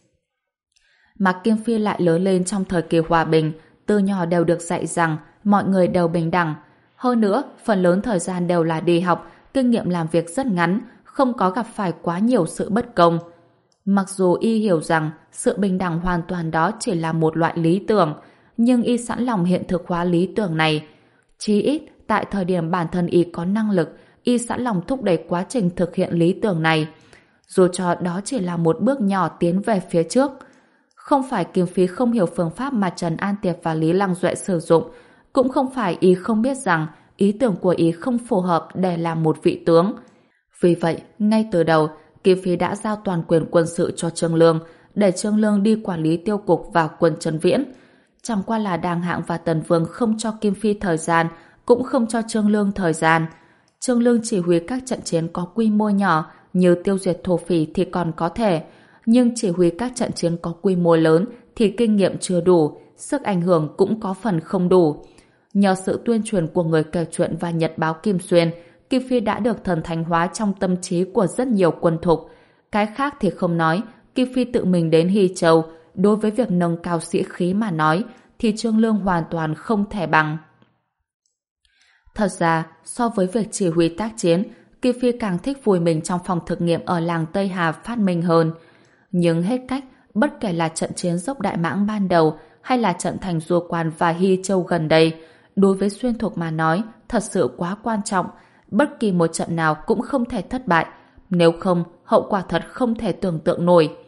Mà Kim Phi lại lớn lên trong thời kỳ hòa bình, từ nhỏ đều được dạy rằng mọi người đều bình đẳng. Hơn nữa, phần lớn thời gian đều là đi học, kinh nghiệm làm việc rất ngắn, không có gặp phải quá nhiều sự bất công. Mặc dù y hiểu rằng sự bình đẳng hoàn toàn đó chỉ là một loại lý tưởng, nhưng y sẵn lòng hiện thực hóa lý tưởng này. Chí ít, tại thời điểm bản thân y có năng lực, y sẵn lòng thúc đẩy quá trình thực hiện lý tưởng này. Dù cho đó chỉ là một bước nhỏ tiến về phía trước. Không phải Kim Phi không hiểu phương pháp mà Trần An Tiệp và Lý Lăng Duệ sử dụng, cũng không phải y không biết rằng ý tưởng của y không phù hợp để làm một vị tướng. Vì vậy, ngay từ đầu, Kim Phi đã giao toàn quyền quân sự cho Trương Lương, để Trương Lương đi quản lý tiêu cục và quân Trấn Viễn. Chẳng qua là Đàng Hạng và Tần Vương không cho Kim Phi thời gian, cũng không cho Trương Lương thời gian. Trương Lương chỉ huy các trận chiến có quy mô nhỏ như tiêu diệt thổ phỉ thì còn có thể, nhưng chỉ huy các trận chiến có quy mô lớn thì kinh nghiệm chưa đủ, sức ảnh hưởng cũng có phần không đủ. Nhờ sự tuyên truyền của người kể chuyện và nhật báo Kim Xuyên, Kim Phi đã được thần thánh hóa trong tâm trí của rất nhiều quân thục. Cái khác thì không nói, Kim Phi tự mình đến Hy Châu, đối với việc nâng cao sĩ khí mà nói, thì Trương Lương hoàn toàn không thể bằng. Thật ra, so với việc chỉ huy tác chiến, Kim Phi càng thích vùi mình trong phòng thực nghiệm ở làng Tây Hà phát minh hơn. Nhưng hết cách, bất kể là trận chiến dốc Đại Mãng ban đầu hay là trận thành Du Quan và Hy Châu gần đây, đối với Xuyên Thục mà nói, thật sự quá quan trọng. Bất kỳ một trận nào cũng không thể thất bại, nếu không, hậu quả thật không thể tưởng tượng nổi.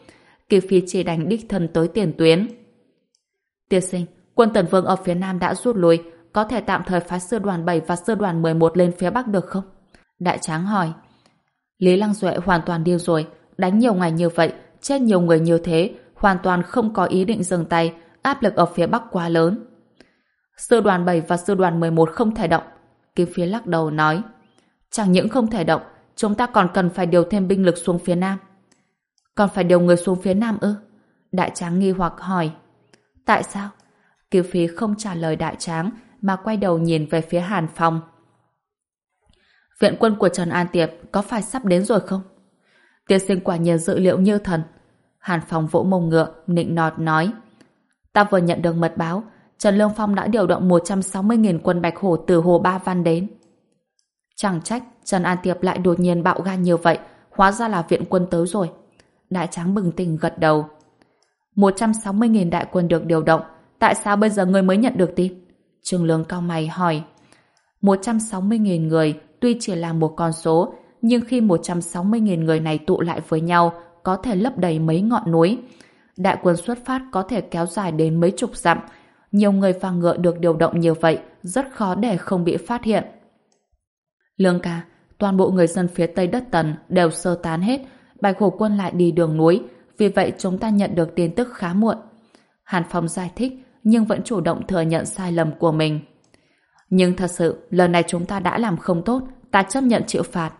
Kiều Phi chỉ đành đích thân tới tiền tuyến. Tiên sinh, quân Tần Vương ở phía Nam đã rút lui, có thể tạm thời phái sư đoàn bảy và sư đoàn mười một lên phía Bắc được không? Đại Tráng hỏi. Lý Lăng Duệ hoàn toàn điên rồi, đánh nhiều ngày như vậy, chết nhiều người như thế, hoàn toàn không có ý định dừng tay, áp lực ở phía Bắc quá lớn. Sư đoàn bảy và sư đoàn mười một không thể động. Kim Phi lắc đầu nói. Chẳng những không thể động, chúng ta còn cần phải điều thêm binh lực xuống phía Nam. Còn phải điều người xuống phía Nam ư? Đại Tráng nghi hoặc hỏi. Tại sao? Kim Phi không trả lời Đại Tráng mà quay đầu nhìn về phía Hàn Phong. Viện quân của Trần An Tiệp có phải sắp đến rồi không? Tiên sinh quả nhiên dự liệu như thần. Hàn Phong vỗ mông ngựa, nịnh nọt nói. Ta vừa nhận được mật báo, Trần Lương Phong đã điều động một trăm sáu mươi nghìn quân Bạch Hổ từ Hồ Ba Văn đến. Chẳng trách Trần An Tiệp lại đột nhiên bạo gan như vậy, hóa ra là viện quân tới rồi. Đại Tráng bừng tỉnh gật đầu. một trăm sáu mươi nghìn đại quân được điều động, tại sao bây giờ ngươi mới nhận được tin? Trương Lương cau mày hỏi. một trăm sáu mươi nghìn người tuy chỉ là một con số, nhưng khi một trăm sáu mươi nghìn người này tụ lại với nhau, có thể lấp đầy mấy ngọn núi. Đại quân xuất phát có thể kéo dài đến mấy chục dặm. Nhiều người và ngựa được điều động như vậy, rất khó để không bị phát hiện. Lương ca, toàn bộ người dân phía tây đất Tần đều sơ tán hết, Bạch Hổ quân lại đi đường núi, vì vậy chúng ta nhận được tin tức khá muộn. Hàn Phong giải thích, nhưng vẫn chủ động thừa nhận sai lầm của mình. Nhưng thật sự, lần này chúng ta đã làm không tốt, ta chấp nhận chịu phạt.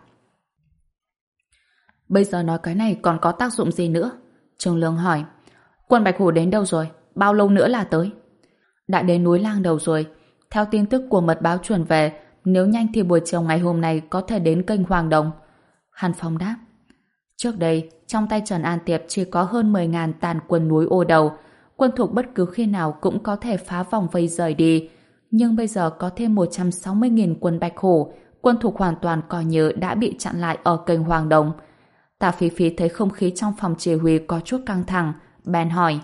Bây giờ nói cái này còn có tác dụng gì nữa? Trương Lương hỏi. Quân Bạch Hổ đến đâu rồi? Bao lâu nữa là tới? Đã đến núi Lang Đầu rồi. Theo tin tức của mật báo truyền về, nếu nhanh thì buổi chiều ngày hôm nay có thể đến kênh Hoàng Đồng. Hàn Phong đáp. Trước đây, trong tay Trần An Tiệp chỉ có hơn mười nghìn tàn quân núi Ô Đầu. Quân thục bất cứ khi nào cũng có thể phá vòng vây rời đi. Nhưng bây giờ có thêm một trăm sáu mươi nghìn quân Bạch Hổ, quân thục hoàn toàn coi như đã bị chặn lại ở kênh Hoàng Đồng. Tạ Phí Phí thấy không khí trong phòng chỉ huy có chút căng thẳng, bèn hỏi.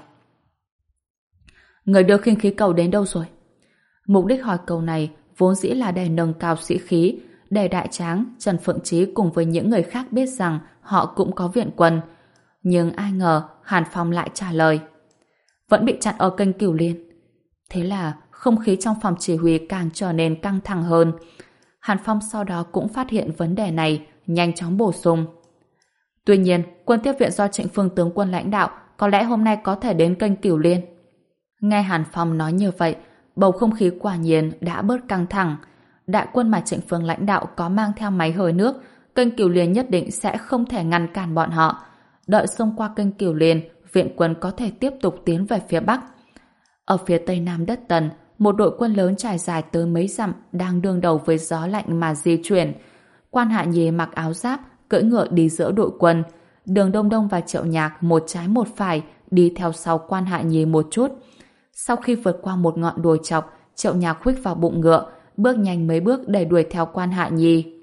Người đưa khinh khí cầu đến đâu rồi? Mục đích hỏi cầu này vốn dĩ là để nâng cao sĩ khí, để Đại Tráng, Trần Phượng Chí cùng với những người khác biết rằng họ cũng có viện quân. Nhưng ai ngờ Hàn Phong lại trả lời. Vẫn bị chặn ở kênh Cửu Liên. Thế là không khí trong phòng chỉ huy càng trở nên căng thẳng hơn. Hàn Phong sau đó cũng phát hiện vấn đề này, nhanh chóng bổ sung. Tuy nhiên, quân tiếp viện do Trịnh Phương tướng quân lãnh đạo có lẽ hôm nay có thể đến kênh Cửu Liên. Nghe Hàn Phong nói như vậy, bầu không khí quả nhiên đã bớt căng thẳng. Đại quân mà Trịnh Phương lãnh đạo có mang theo máy hơi nước, kênh Cửu Liên nhất định sẽ không thể ngăn cản bọn họ. Đợi xông qua kênh Cửu Liên, viện quân có thể tiếp tục tiến về phía Bắc. Ở phía tây nam đất Tần, một đội quân lớn trải dài tới mấy dặm đang đương đầu với gió lạnh mà di chuyển. Quan Hạ Nhi mặc áo giáp, cưỡi ngựa đi giữa đội quân. Đường Đông Đông và Triệu Nhạc một trái một phải đi theo sau Quan Hạ Nhi một chút. Sau khi vượt qua một ngọn đồi chọc, Triệu Nhạc khuých vào bụng ngựa, bước nhanh mấy bước để đuổi theo Quan Hạ Nhi.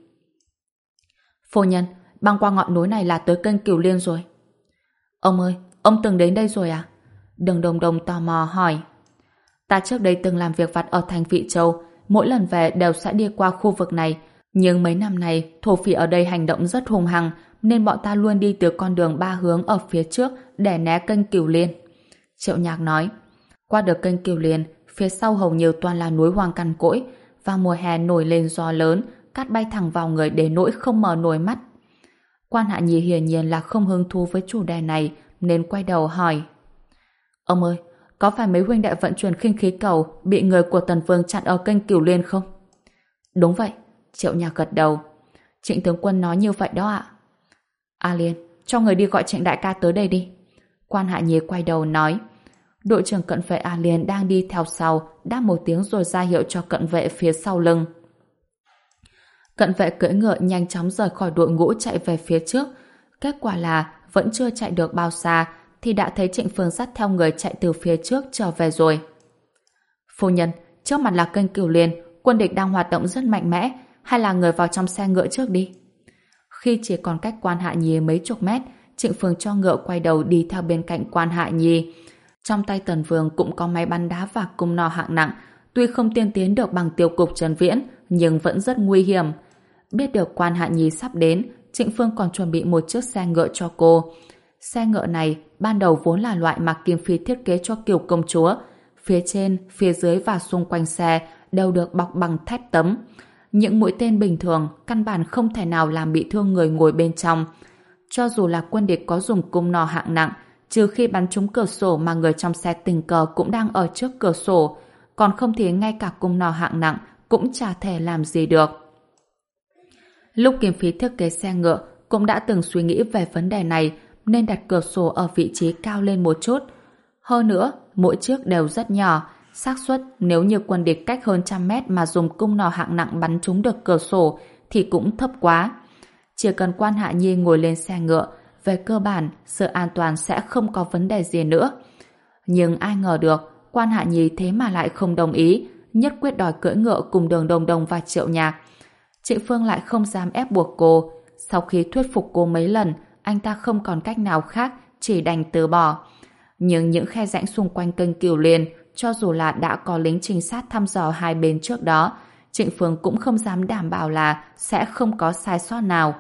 Phu nhân, băng qua ngọn núi này là tới kênh Cửu Liên rồi. Ông ơi, ông từng đến đây rồi à? Đường Đông Đông tò mò hỏi. Ta trước đây từng làm việc vặt ở thành Vị Châu, mỗi lần về đều sẽ đi qua khu vực này. Nhưng mấy năm này, thổ phỉ ở đây hành động rất hung hăng, nên bọn ta luôn đi từ con đường ba hướng ở phía trước để né kênh Cửu Liên. Triệu Nhạc nói. Qua được kênh Cửu Liên, phía sau hầu như toàn là núi hoang cằn cỗi. Vào mùa hè nổi lên gió lớn, cát bay thẳng vào người đến nỗi không mở nổi mắt. Quan Hạ Nhi hiển nhiên là không hứng thú với chủ đề này, nên quay đầu hỏi. Ông ơi, có phải mấy huynh đệ vận chuyển khinh khí cầu bị người của Tần Vương chặn ở kênh Cửu Liên không? Đúng vậy, Triệu Nhạc gật đầu. Trịnh tướng quân nói như vậy đó ạ. A Liên, cho người đi gọi Trịnh đại ca tới đây đi. Quan Hạ Nhi quay đầu nói. Đội trưởng cận vệ A Liên đang đi theo sau, đáp một tiếng rồi ra hiệu cho cận vệ phía sau lưng. Cận vệ cưỡi ngựa nhanh chóng rời khỏi đội ngũ chạy về phía trước. Kết quả là vẫn chưa chạy được bao xa thì đã thấy Trịnh Phương dắt theo người chạy từ phía trước trở về rồi. Phu nhân, trước mặt là kênh Cửu Liên, quân địch đang hoạt động rất mạnh mẽ, hay là người vào trong xe ngựa trước đi. Khi chỉ còn cách Quan Hạ Nhi mấy chục mét, Trịnh Phương cho ngựa quay đầu đi theo bên cạnh Quan Hạ Nhi. Trong tay Tần Vương cũng có máy bắn đá và cung nỏ hạng nặng, tuy không tiên tiến được bằng tiêu cục Trần Viễn, nhưng vẫn rất nguy hiểm. Biết được Quan Hạ Nhi sắp đến, Trịnh Phương còn chuẩn bị một chiếc xe ngựa cho cô. Xe ngựa này ban đầu vốn là loại mà Kim Phi thiết kế cho Kiều công chúa. Phía trên, phía dưới và xung quanh xe đều được bọc bằng thép tấm. Những mũi tên bình thường căn bản không thể nào làm bị thương người ngồi bên trong. Cho dù là quân địch có dùng cung nỏ hạng nặng, trừ khi bắn trúng cửa sổ mà người trong xe tình cờ cũng đang ở trước cửa sổ, còn không thì ngay cả cung nỏ hạng nặng cũng chả thể làm gì được. Lúc Kim Phi thiết kế xe ngựa cũng đã từng suy nghĩ về vấn đề này, nên đặt cửa sổ ở vị trí cao lên một chút. Hơn nữa, mỗi chiếc đều rất nhỏ, xác suất nếu như quân địch cách hơn trăm mét mà dùng cung nỏ hạng nặng bắn trúng được cửa sổ thì cũng thấp quá. Chỉ cần Quan Hạ Nhi ngồi lên xe ngựa, về cơ bản sự an toàn sẽ không có vấn đề gì nữa. Nhưng ai ngờ được, Quan Hạ Nhi thế mà lại không đồng ý, nhất quyết đòi cưỡi ngựa cùng Đường Đồng Đồng và Triệu Nhạc. Trịnh Phương lại không dám ép buộc cô. Sau khi thuyết phục cô mấy lần, anh ta không còn cách nào khác, chỉ đành từ bỏ. Nhưng những khe rãnh xung quanh kênh Cửu Liên, cho dù là đã có lính trinh sát thăm dò hai bên trước đó, Trịnh Phương cũng không dám đảm bảo là sẽ không có sai sót nào.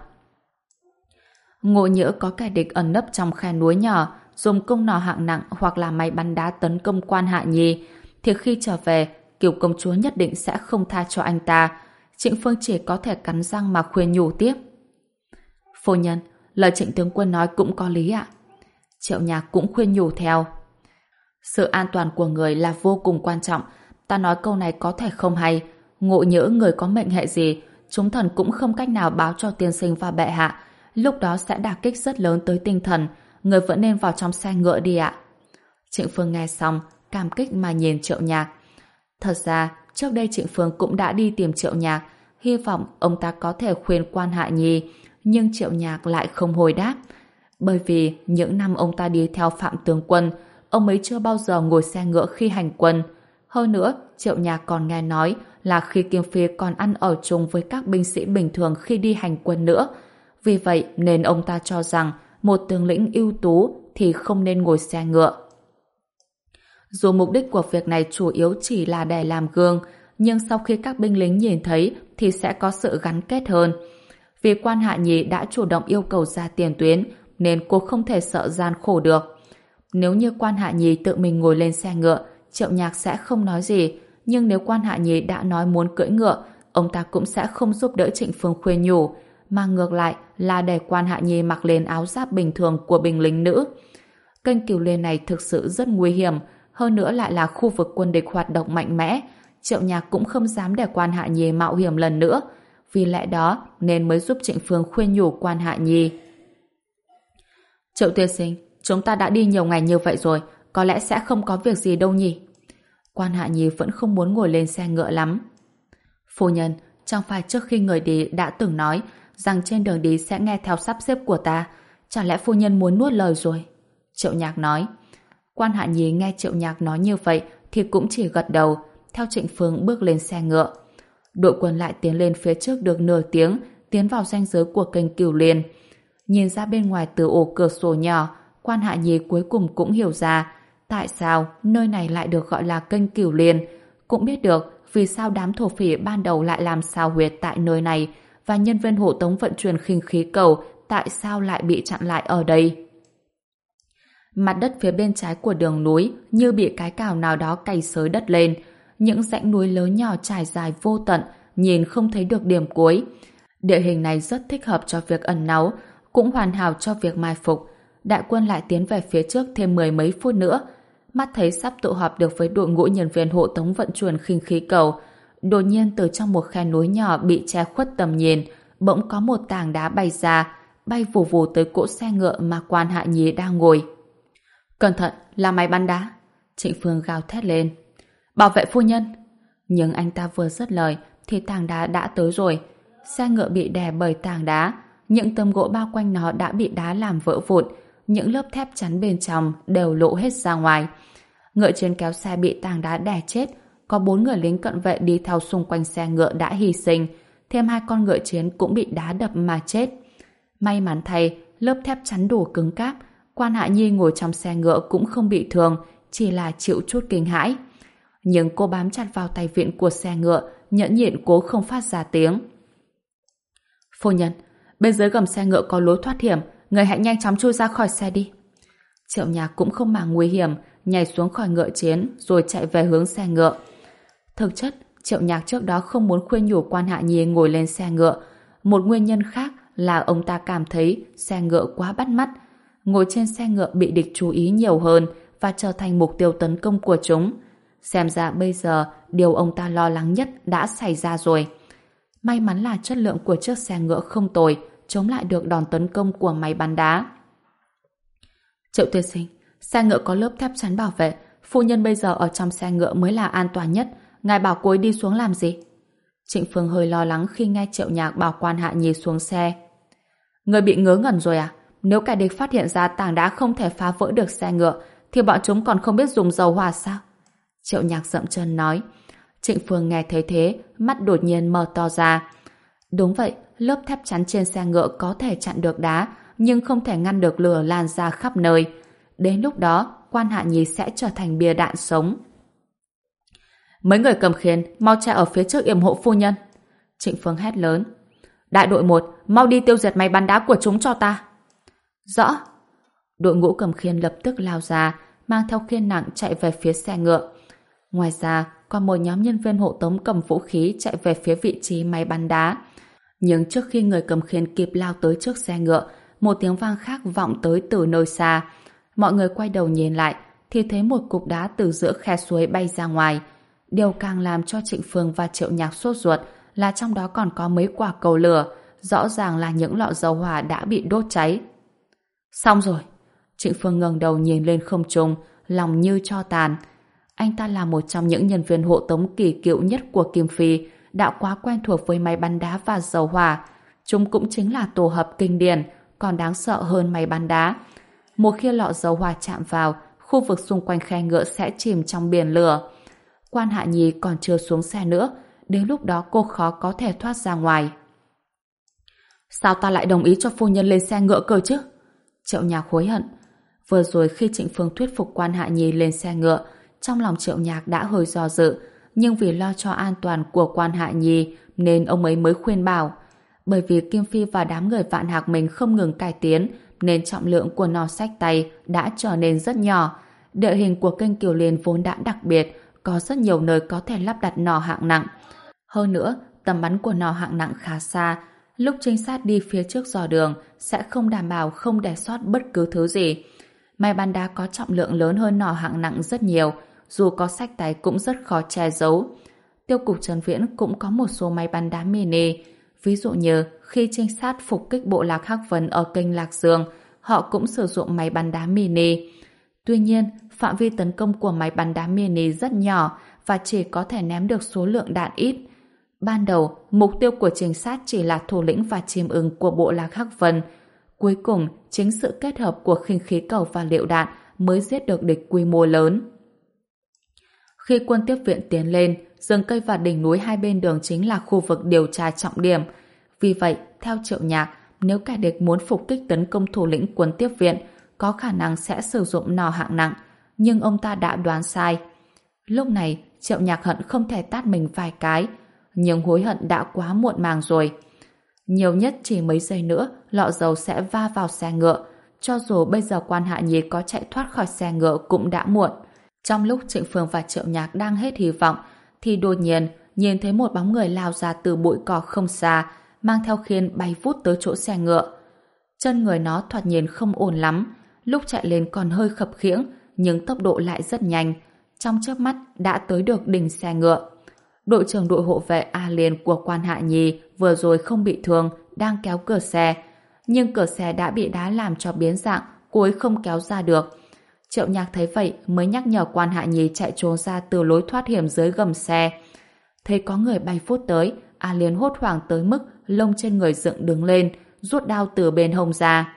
Ngộ nhỡ có kẻ địch ẩn nấp trong khe núi nhỏ, dùng cung nỏ hạng nặng hoặc là máy bắn đá tấn công Quan Hạ Nhi, thì khi trở về, Kiều công chúa nhất định sẽ không tha cho anh ta. Trịnh Phương chỉ có thể cắn răng mà khuyên nhủ tiếp. Phu nhân, lời Trịnh tướng quân nói cũng có lý ạ. Triệu Nhạc cũng khuyên nhủ theo. Sự an toàn của người là vô cùng quan trọng. Ta nói câu này có thể không hay. Ngộ nhỡ người có mệnh hệ gì, chúng thần cũng không cách nào báo cho tiên sinh và bệ hạ. Lúc đó sẽ đả kích rất lớn tới tinh thần. Người vẫn nên vào trong xe ngựa đi ạ. Trịnh Phương nghe xong, cảm kích mà nhìn Triệu Nhạc. Thật ra, trước đây Trịnh Phương cũng đã đi tìm Triệu Nhạc, hy vọng ông ta có thể khuyên Quan Hạ Nhi, nhưng Triệu Nhạc lại không hồi đáp. Bởi vì những năm ông ta đi theo Phạm tướng quân, ông ấy chưa bao giờ ngồi xe ngựa khi hành quân. Hơn nữa, Triệu Nhạc còn nghe nói là khi Kim Phi còn ăn ở chung với các binh sĩ bình thường khi đi hành quân nữa. Vì vậy nên ông ta cho rằng một tướng lĩnh ưu tú thì không nên ngồi xe ngựa. Dù mục đích của việc này chủ yếu chỉ là để làm gương, nhưng sau khi các binh lính nhìn thấy thì sẽ có sự gắn kết hơn. Vì Quan Hạ Nhi đã chủ động yêu cầu ra tiền tuyến, nên cô không thể sợ gian khổ được. Nếu như Quan Hạ Nhi tự mình ngồi lên xe ngựa, Triệu Nhạc sẽ không nói gì, nhưng nếu Quan Hạ Nhi đã nói muốn cưỡi ngựa, ông ta cũng sẽ không giúp đỡ Trịnh Phương khuyên nhủ, mà ngược lại là để Quan Hạ Nhi mặc lên áo giáp bình thường của binh lính nữ. Kênh Cửu Liên này thực sự rất nguy hiểm, hơn nữa lại là khu vực quân địch hoạt động mạnh mẽ. Triệu Nhạc cũng không dám để Quan Hạ Nhi mạo hiểm lần nữa, vì lẽ đó nên mới giúp Trịnh Phương khuyên nhủ Quan Hạ Nhi. Triệu tiên sinh, chúng ta đã đi nhiều ngày như vậy rồi, có lẽ sẽ không có việc gì đâu nhỉ? Quan Hạ Nhi vẫn không muốn ngồi lên xe ngựa lắm. Phu nhân, chẳng phải trước khi người đi đã từng nói rằng trên đường đi sẽ nghe theo sắp xếp của ta, chẳng lẽ phu nhân muốn nuốt lời rồi? Triệu Nhạc nói. Quan Hạ Nhi nghe Triệu Nhạc nói như vậy thì cũng chỉ gật đầu, theo Trịnh Phương bước lên xe ngựa. Đội quân lại tiến lên phía trước được nửa tiếng, tiến vào ranh giới của kênh Cửu Liên. Nhìn ra bên ngoài từ ổ cửa sổ nhỏ, Quan Hạ Nhi cuối cùng cũng hiểu ra tại sao nơi này lại được gọi là kênh Cửu Liên, cũng biết được vì sao đám thổ phỉ ban đầu lại làm sao huyệt tại nơi này và nhân viên hộ tống vận chuyển khinh khí cầu tại sao lại bị chặn lại ở đây. Mặt đất phía bên trái của đường núi như bị cái cào nào đó cày xới đất lên, những dãy núi lớn nhỏ trải dài vô tận, nhìn không thấy được điểm cuối. Địa hình này rất thích hợp cho việc ẩn náu, cũng hoàn hảo cho việc mai phục. Đại quân lại tiến về phía trước thêm mười mấy phút nữa. Mắt thấy sắp tụ họp được với đội ngũ nhân viên hộ tống vận chuyển khinh khí cầu. Đột nhiên từ trong một khe núi nhỏ bị che khuất tầm nhìn, bỗng có một tảng đá bay ra, bay vù vù tới cỗ xe ngựa mà Quan Hạ Nhi đang ngồi. Cẩn thận, là máy bắn đá! Trịnh Phương gào thét lên. Bảo vệ phu nhân! Nhưng anh ta vừa dứt lời thì tảng đá đã tới rồi. Xe ngựa bị đè bởi tảng đá, những tấm gỗ bao quanh nó đã bị đá làm vỡ vụn, những lớp thép chắn bên trong đều lộ hết ra ngoài. Ngựa trên kéo xe bị tảng đá đè chết, có bốn người lính cận vệ đi theo xung quanh xe ngựa đã hy sinh, thêm hai con ngựa chiến cũng bị đá đập mà chết. May mắn thay, lớp thép chắn đủ cứng cáp, Quan Hạ Nhi ngồi trong xe ngựa cũng không bị thương, chỉ là chịu chút kinh hãi. Nhưng cô bám chặt vào tay vịn của xe ngựa, nhẫn nhịn cố không phát ra tiếng. Phu nhân, bên dưới gầm xe ngựa có lối thoát hiểm, người hãy nhanh chóng chui ra khỏi xe đi. Triệu Nhạc cũng không màng nguy hiểm, nhảy xuống khỏi ngựa chiến rồi chạy về hướng xe ngựa. Thực chất, Triệu Nhạc trước đó không muốn khuyên nhủ Quan Hạ Nhi ngồi lên xe ngựa. Một nguyên nhân khác là ông ta cảm thấy xe ngựa quá bắt mắt. Ngồi trên xe ngựa bị địch chú ý nhiều hơn và trở thành mục tiêu tấn công của chúng. Xem ra bây giờ điều ông ta lo lắng nhất đã xảy ra rồi. May mắn là chất lượng của chiếc xe ngựa không tồi, chống lại được đòn tấn công của máy bắn đá. Triệu tiên sinh, xe ngựa có lớp thép chắn bảo vệ, phu nhân bây giờ ở trong xe ngựa mới là an toàn nhất, ngài bảo cô ấy đi xuống làm gì? Trịnh Phương hơi lo lắng khi nghe Triệu Nhạc bảo Quan Hạ Nhi xuống xe. Người bị ngớ ngẩn rồi à? Nếu kẻ địch phát hiện ra tảng đá không thể phá vỡ được xe ngựa, thì bọn chúng còn không biết dùng dầu hỏa sao? Triệu Nhạc dậm chân nói. Trịnh Phương nghe thấy thế, mắt đột nhiên mở to ra. Đúng vậy, lớp thép chắn trên xe ngựa có thể chặn được đá, nhưng không thể ngăn được lửa lan ra khắp nơi. Đến lúc đó, Quan Hạ Nhi sẽ trở thành bia đạn sống. Mấy người cầm khiên, mau chạy ở phía trước yểm hộ phu nhân. Trịnh Phương hét lớn. Đại đội một, mau đi tiêu diệt máy bắn đá của chúng cho ta. Rõ. Đội ngũ cầm khiên lập tức lao ra, mang theo khiên nặng chạy về phía xe ngựa. Ngoài ra, còn một nhóm nhân viên hộ tống cầm vũ khí chạy về phía vị trí máy bắn đá. Nhưng trước khi người cầm khiên kịp lao tới trước xe ngựa, một tiếng vang khác vọng tới từ nơi xa. Mọi người quay đầu nhìn lại, thì thấy một cục đá từ giữa khe suối bay ra ngoài. Điều càng làm cho Trịnh Phương và Triệu Nhạc sốt ruột là trong đó còn có mấy quả cầu lửa, rõ ràng là những lọ dầu hỏa đã bị đốt cháy. Xong rồi. Trịnh Phương ngẩng đầu nhìn lên không trung, lòng như tro tàn. Anh ta là một trong những nhân viên hộ tống kỳ cựu nhất của Kim Phi, đã quá quen thuộc với máy bắn đá và dầu hỏa. Chúng cũng chính là tổ hợp kinh điển, còn đáng sợ hơn máy bắn đá. Một khi lọ dầu hỏa chạm vào, khu vực xung quanh khe ngựa sẽ chìm trong biển lửa. Quan Hạ Nhi còn chưa xuống xe nữa, đến lúc đó cô khó có thể thoát ra ngoài. Sao ta lại đồng ý cho phu nhân lên xe ngựa cơ chứ? Triệu Nhạc hối hận. Vừa rồi khi Trịnh Phương thuyết phục Quan Hạ Nhi lên xe ngựa, trong lòng Triệu Nhạc đã hơi do dự, nhưng vì lo cho an toàn của Quan Hạ Nhi nên ông ấy mới khuyên bảo. Bởi vì Kim Phi và đám người Vạn Hạc mình không ngừng cải tiến, nên trọng lượng của nỏ xách tay đã trở nên rất nhỏ. Địa hình của kênh Kiều Liên vốn đã đặc biệt, có rất nhiều nơi có thể lắp đặt nỏ hạng nặng. Hơn nữa, tầm bắn của nỏ hạng nặng khá xa, lúc trinh sát đi phía trước dò đường sẽ không đảm bảo không để sót bất cứ thứ gì. Máy bắn đá có trọng lượng lớn hơn nỏ hạng nặng rất nhiều, dù có xách tay cũng rất khó che giấu. Tiêu cục Trần Viễn cũng có một số máy bắn đá mini, ví dụ như khi trinh sát phục kích bộ lạc Hắc Vân ở kênh Lạc Dương, họ cũng sử dụng máy bắn đá mini. Tuy nhiên, phạm vi tấn công của máy bắn đá mini rất nhỏ và chỉ có thể ném được số lượng đạn ít. Ban đầu, mục tiêu của trinh sát chỉ là thủ lĩnh và chim ưng của bộ lạc Hắc Vân. Cuối cùng, chính sự kết hợp của khinh khí cầu và liệu đạn mới giết được địch quy mô lớn. Khi quân tiếp viện tiến lên, rừng cây và đỉnh núi hai bên đường chính là khu vực điều tra trọng điểm. Vì vậy, theo Triệu Nhạc, nếu kẻ địch muốn phục kích tấn công thủ lĩnh quân tiếp viện, có khả năng sẽ sử dụng nỏ hạng nặng, nhưng ông ta đã đoán sai. Lúc này, Triệu Nhạc hận không thể tát mình vài cái, nhưng hối hận đã quá muộn màng rồi. Nhiều nhất chỉ mấy giây nữa, lọ dầu sẽ va vào xe ngựa. Cho dù bây giờ Quan Hạ Nhi có chạy thoát khỏi xe ngựa cũng đã muộn. Trong lúc Trịnh Phương và Triệu Nhạc đang hết hy vọng, thì đột nhiên nhìn thấy một bóng người lao ra từ bụi cỏ không xa, mang theo khiên bay vút tới chỗ xe ngựa. Chân người nó thoạt nhìn không ổn lắm, lúc chạy lên còn hơi khập khiễng, nhưng tốc độ lại rất nhanh. Trong chớp mắt đã tới được đỉnh xe ngựa. Đội trưởng đội hộ vệ A Liên của Quan Hạ Nhi vừa rồi không bị thương, đang kéo cửa xe, nhưng cửa xe đã bị đá làm cho biến dạng, cô ấy không kéo ra được. Triệu Nhạc thấy vậy mới nhắc nhở Quan Hạ Nhi chạy trốn ra từ lối thoát hiểm dưới gầm xe. Thấy có người bay phút tới, A Liên hốt hoảng tới mức lông trên người dựng đứng lên, rút đao từ bên hông ra.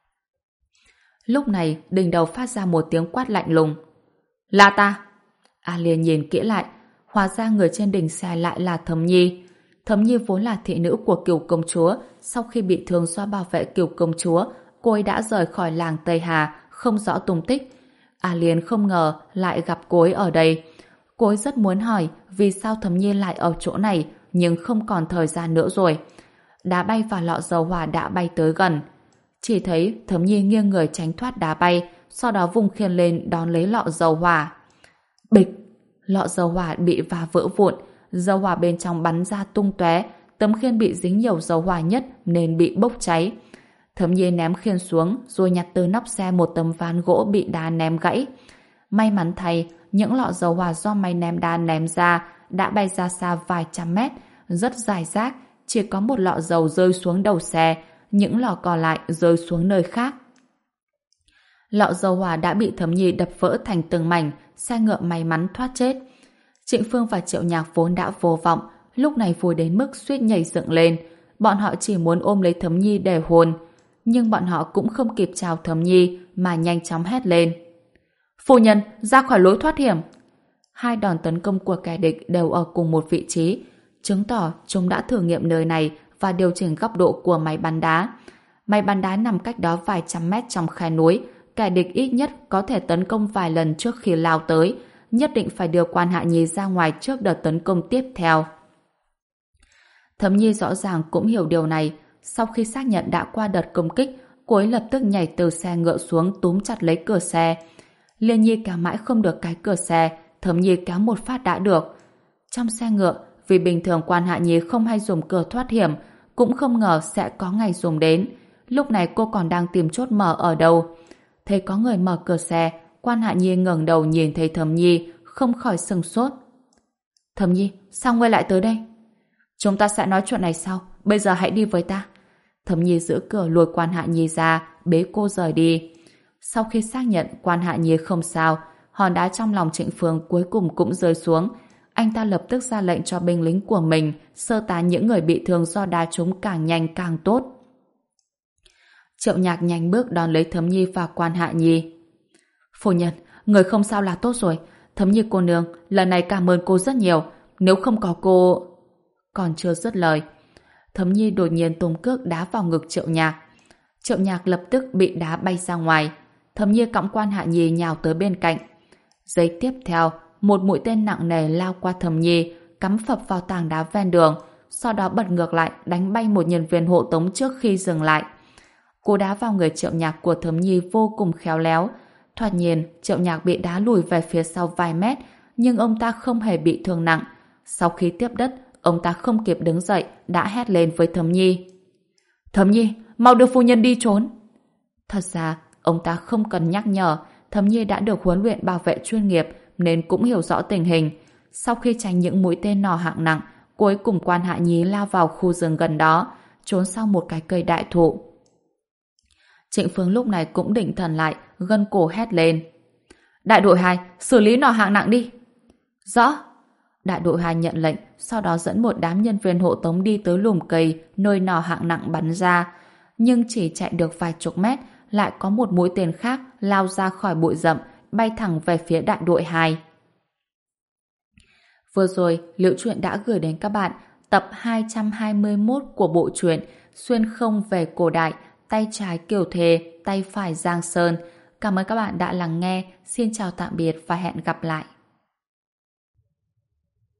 Lúc này, đỉnh đầu phát ra một tiếng quát lạnh lùng. Là ta! A Liên nhìn kỹ lại, hóa ra người trên đỉnh xe lại là Thấm Nhi. Thấm Nhi vốn là thị nữ của Cửu công chúa, sau khi bị thương do bảo vệ Cửu công chúa, cô ấy đã rời khỏi làng Tây Hà, không rõ tung tích. A Liên không ngờ lại gặp cô ấy ở đây. Cô ấy rất muốn hỏi vì sao Thấm Nhi lại ở chỗ này, nhưng không còn thời gian nữa rồi. Đá bay và lọ dầu hỏa đã bay tới gần. Chỉ thấy Thẩm Nhi nghiêng người tránh thoát đá bay, sau đó vung khiên lên đón lấy lọ dầu hỏa. Bịch! Lọ dầu hỏa bị va vỡ vụn, dầu hỏa bên trong bắn ra tung tóe, tấm khiên bị dính nhiều dầu hỏa nhất nên bị bốc cháy. Thẩm Nhi ném khiên xuống rồi nhặt từ nóc xe một tấm ván gỗ bị đá ném gãy. May mắn thay, những lọ dầu hỏa do máy ném đá ném ra đã bay ra xa vài trăm mét, rất dài rác, chỉ có một lọ dầu rơi xuống đầu xe, những lọ còn lại rơi xuống nơi khác. Lọ dầu hỏa đã bị Thẩm Nhi đập vỡ thành từng mảnh, xe ngựa may mắn thoát chết. Trịnh Phương và Triệu Nhạc vốn đã vô vọng, lúc này vui đến mức suýt nhảy dựng lên. Bọn họ chỉ muốn ôm lấy Thẩm Nhi để hôn, nhưng bọn họ cũng không kịp chào Thẩm Nhi mà nhanh chóng hét lên. Phu nhân, ra khỏi lối thoát hiểm! Hai đòn tấn công của kẻ địch đều ở cùng một vị trí, chứng tỏ chúng đã thử nghiệm nơi này và điều chỉnh góc độ của máy bắn đá. Máy bắn đá nằm cách đó vài trăm mét trong khe núi, kẻ địch ít nhất có thể tấn công vài lần trước khi lao tới, nhất định phải đưa Quan Hạ Nhi ra ngoài trước đợt tấn công tiếp theo. Thẩm Nhi rõ ràng cũng hiểu điều này, sau khi xác nhận đã qua đợt công kích, cô ấy lập tức nhảy từ xe ngựa xuống túm chặt lấy cửa xe. Liên Nhi kéo mãi không được cái cửa xe, Thẩm Nhi kéo một phát đã được. Trong xe ngựa, vì bình thường Quan Hạ Nhi không hay dùng cửa thoát hiểm, cũng không ngờ sẽ có ngày dùng đến. Lúc này cô còn đang tìm chốt mở ở đâu. Thấy có người mở cửa xe, Quan Hạ Nhi ngẩng đầu nhìn thấy Thẩm Nhi, không khỏi sửng sốt. Thẩm Nhi, sao ngươi lại tới đây? Chúng ta sẽ nói chuyện này sau, bây giờ hãy đi với ta. Thẩm Nhi giữ cửa lùi Quan Hạ Nhi ra, bế cô rời đi. Sau khi xác nhận Quan Hạ Nhi không sao, hòn đá trong lòng Trịnh Phương cuối cùng cũng rơi xuống. Anh ta lập tức ra lệnh cho binh lính của mình sơ tán những người bị thương do đá trúng càng nhanh càng tốt. Triệu Nhạc nhanh bước đón lấy Thẩm Nhi và Quan Hạ Nhi. Phu nhân, người không sao là tốt rồi. Thẩm Nhi cô nương, lần này cảm ơn cô rất nhiều. Nếu không có cô... Còn chưa dứt lời, Thẩm Nhi đột nhiên tung cước đá vào ngực Triệu Nhạc. Triệu Nhạc lập tức bị đá bay ra ngoài. Thẩm Nhi cõng Quan Hạ Nhi nhào tới bên cạnh. Giây tiếp theo, một mũi tên nặng nề lao qua Thẩm Nhi, cắm phập vào tảng đá ven đường, sau đó bật ngược lại đánh bay một nhân viên hộ tống trước khi dừng lại. Cú đá vào người Triệu Nhạc của Thẩm Nhi vô cùng khéo léo. Thoạt nhìn, Triệu Nhạc bị đá lùi về phía sau vài mét, nhưng ông ta không hề bị thương nặng. Sau khi tiếp đất, ông ta không kịp đứng dậy, đã hét lên với Thẩm Nhi. Thẩm Nhi, mau đưa phu nhân đi trốn. Thật ra, ông ta không cần nhắc nhở, Thẩm Nhi đã được huấn luyện bảo vệ chuyên nghiệp nên cũng hiểu rõ tình hình. Sau khi tránh những mũi tên nỏ hạng nặng, cô ấy cùng Quan Hạ Nhi lao vào khu rừng gần đó, trốn sau một cái cây đại thụ. Trịnh Phương lúc này cũng định thần lại, gân cổ hét lên. Đại đội hai, xử lý nỏ hạng nặng đi. Rõ. Đại đội hai nhận lệnh, sau đó dẫn một đám nhân viên hộ tống đi tới lùm cây nơi nỏ hạng nặng bắn ra. Nhưng chỉ chạy được vài chục mét, lại có một mũi tên khác lao ra khỏi bụi rậm, bay thẳng về phía đại đội hai. Vừa rồi, Liễu Chuyện đã gửi đến các bạn tập hai trăm hai mươi mốt của bộ truyện Xuyên không về cổ đại, tay trái Kiều Thề, tay phải Giang Sơn. Cảm ơn các bạn đã lắng nghe. Xin chào tạm biệt và hẹn gặp lại.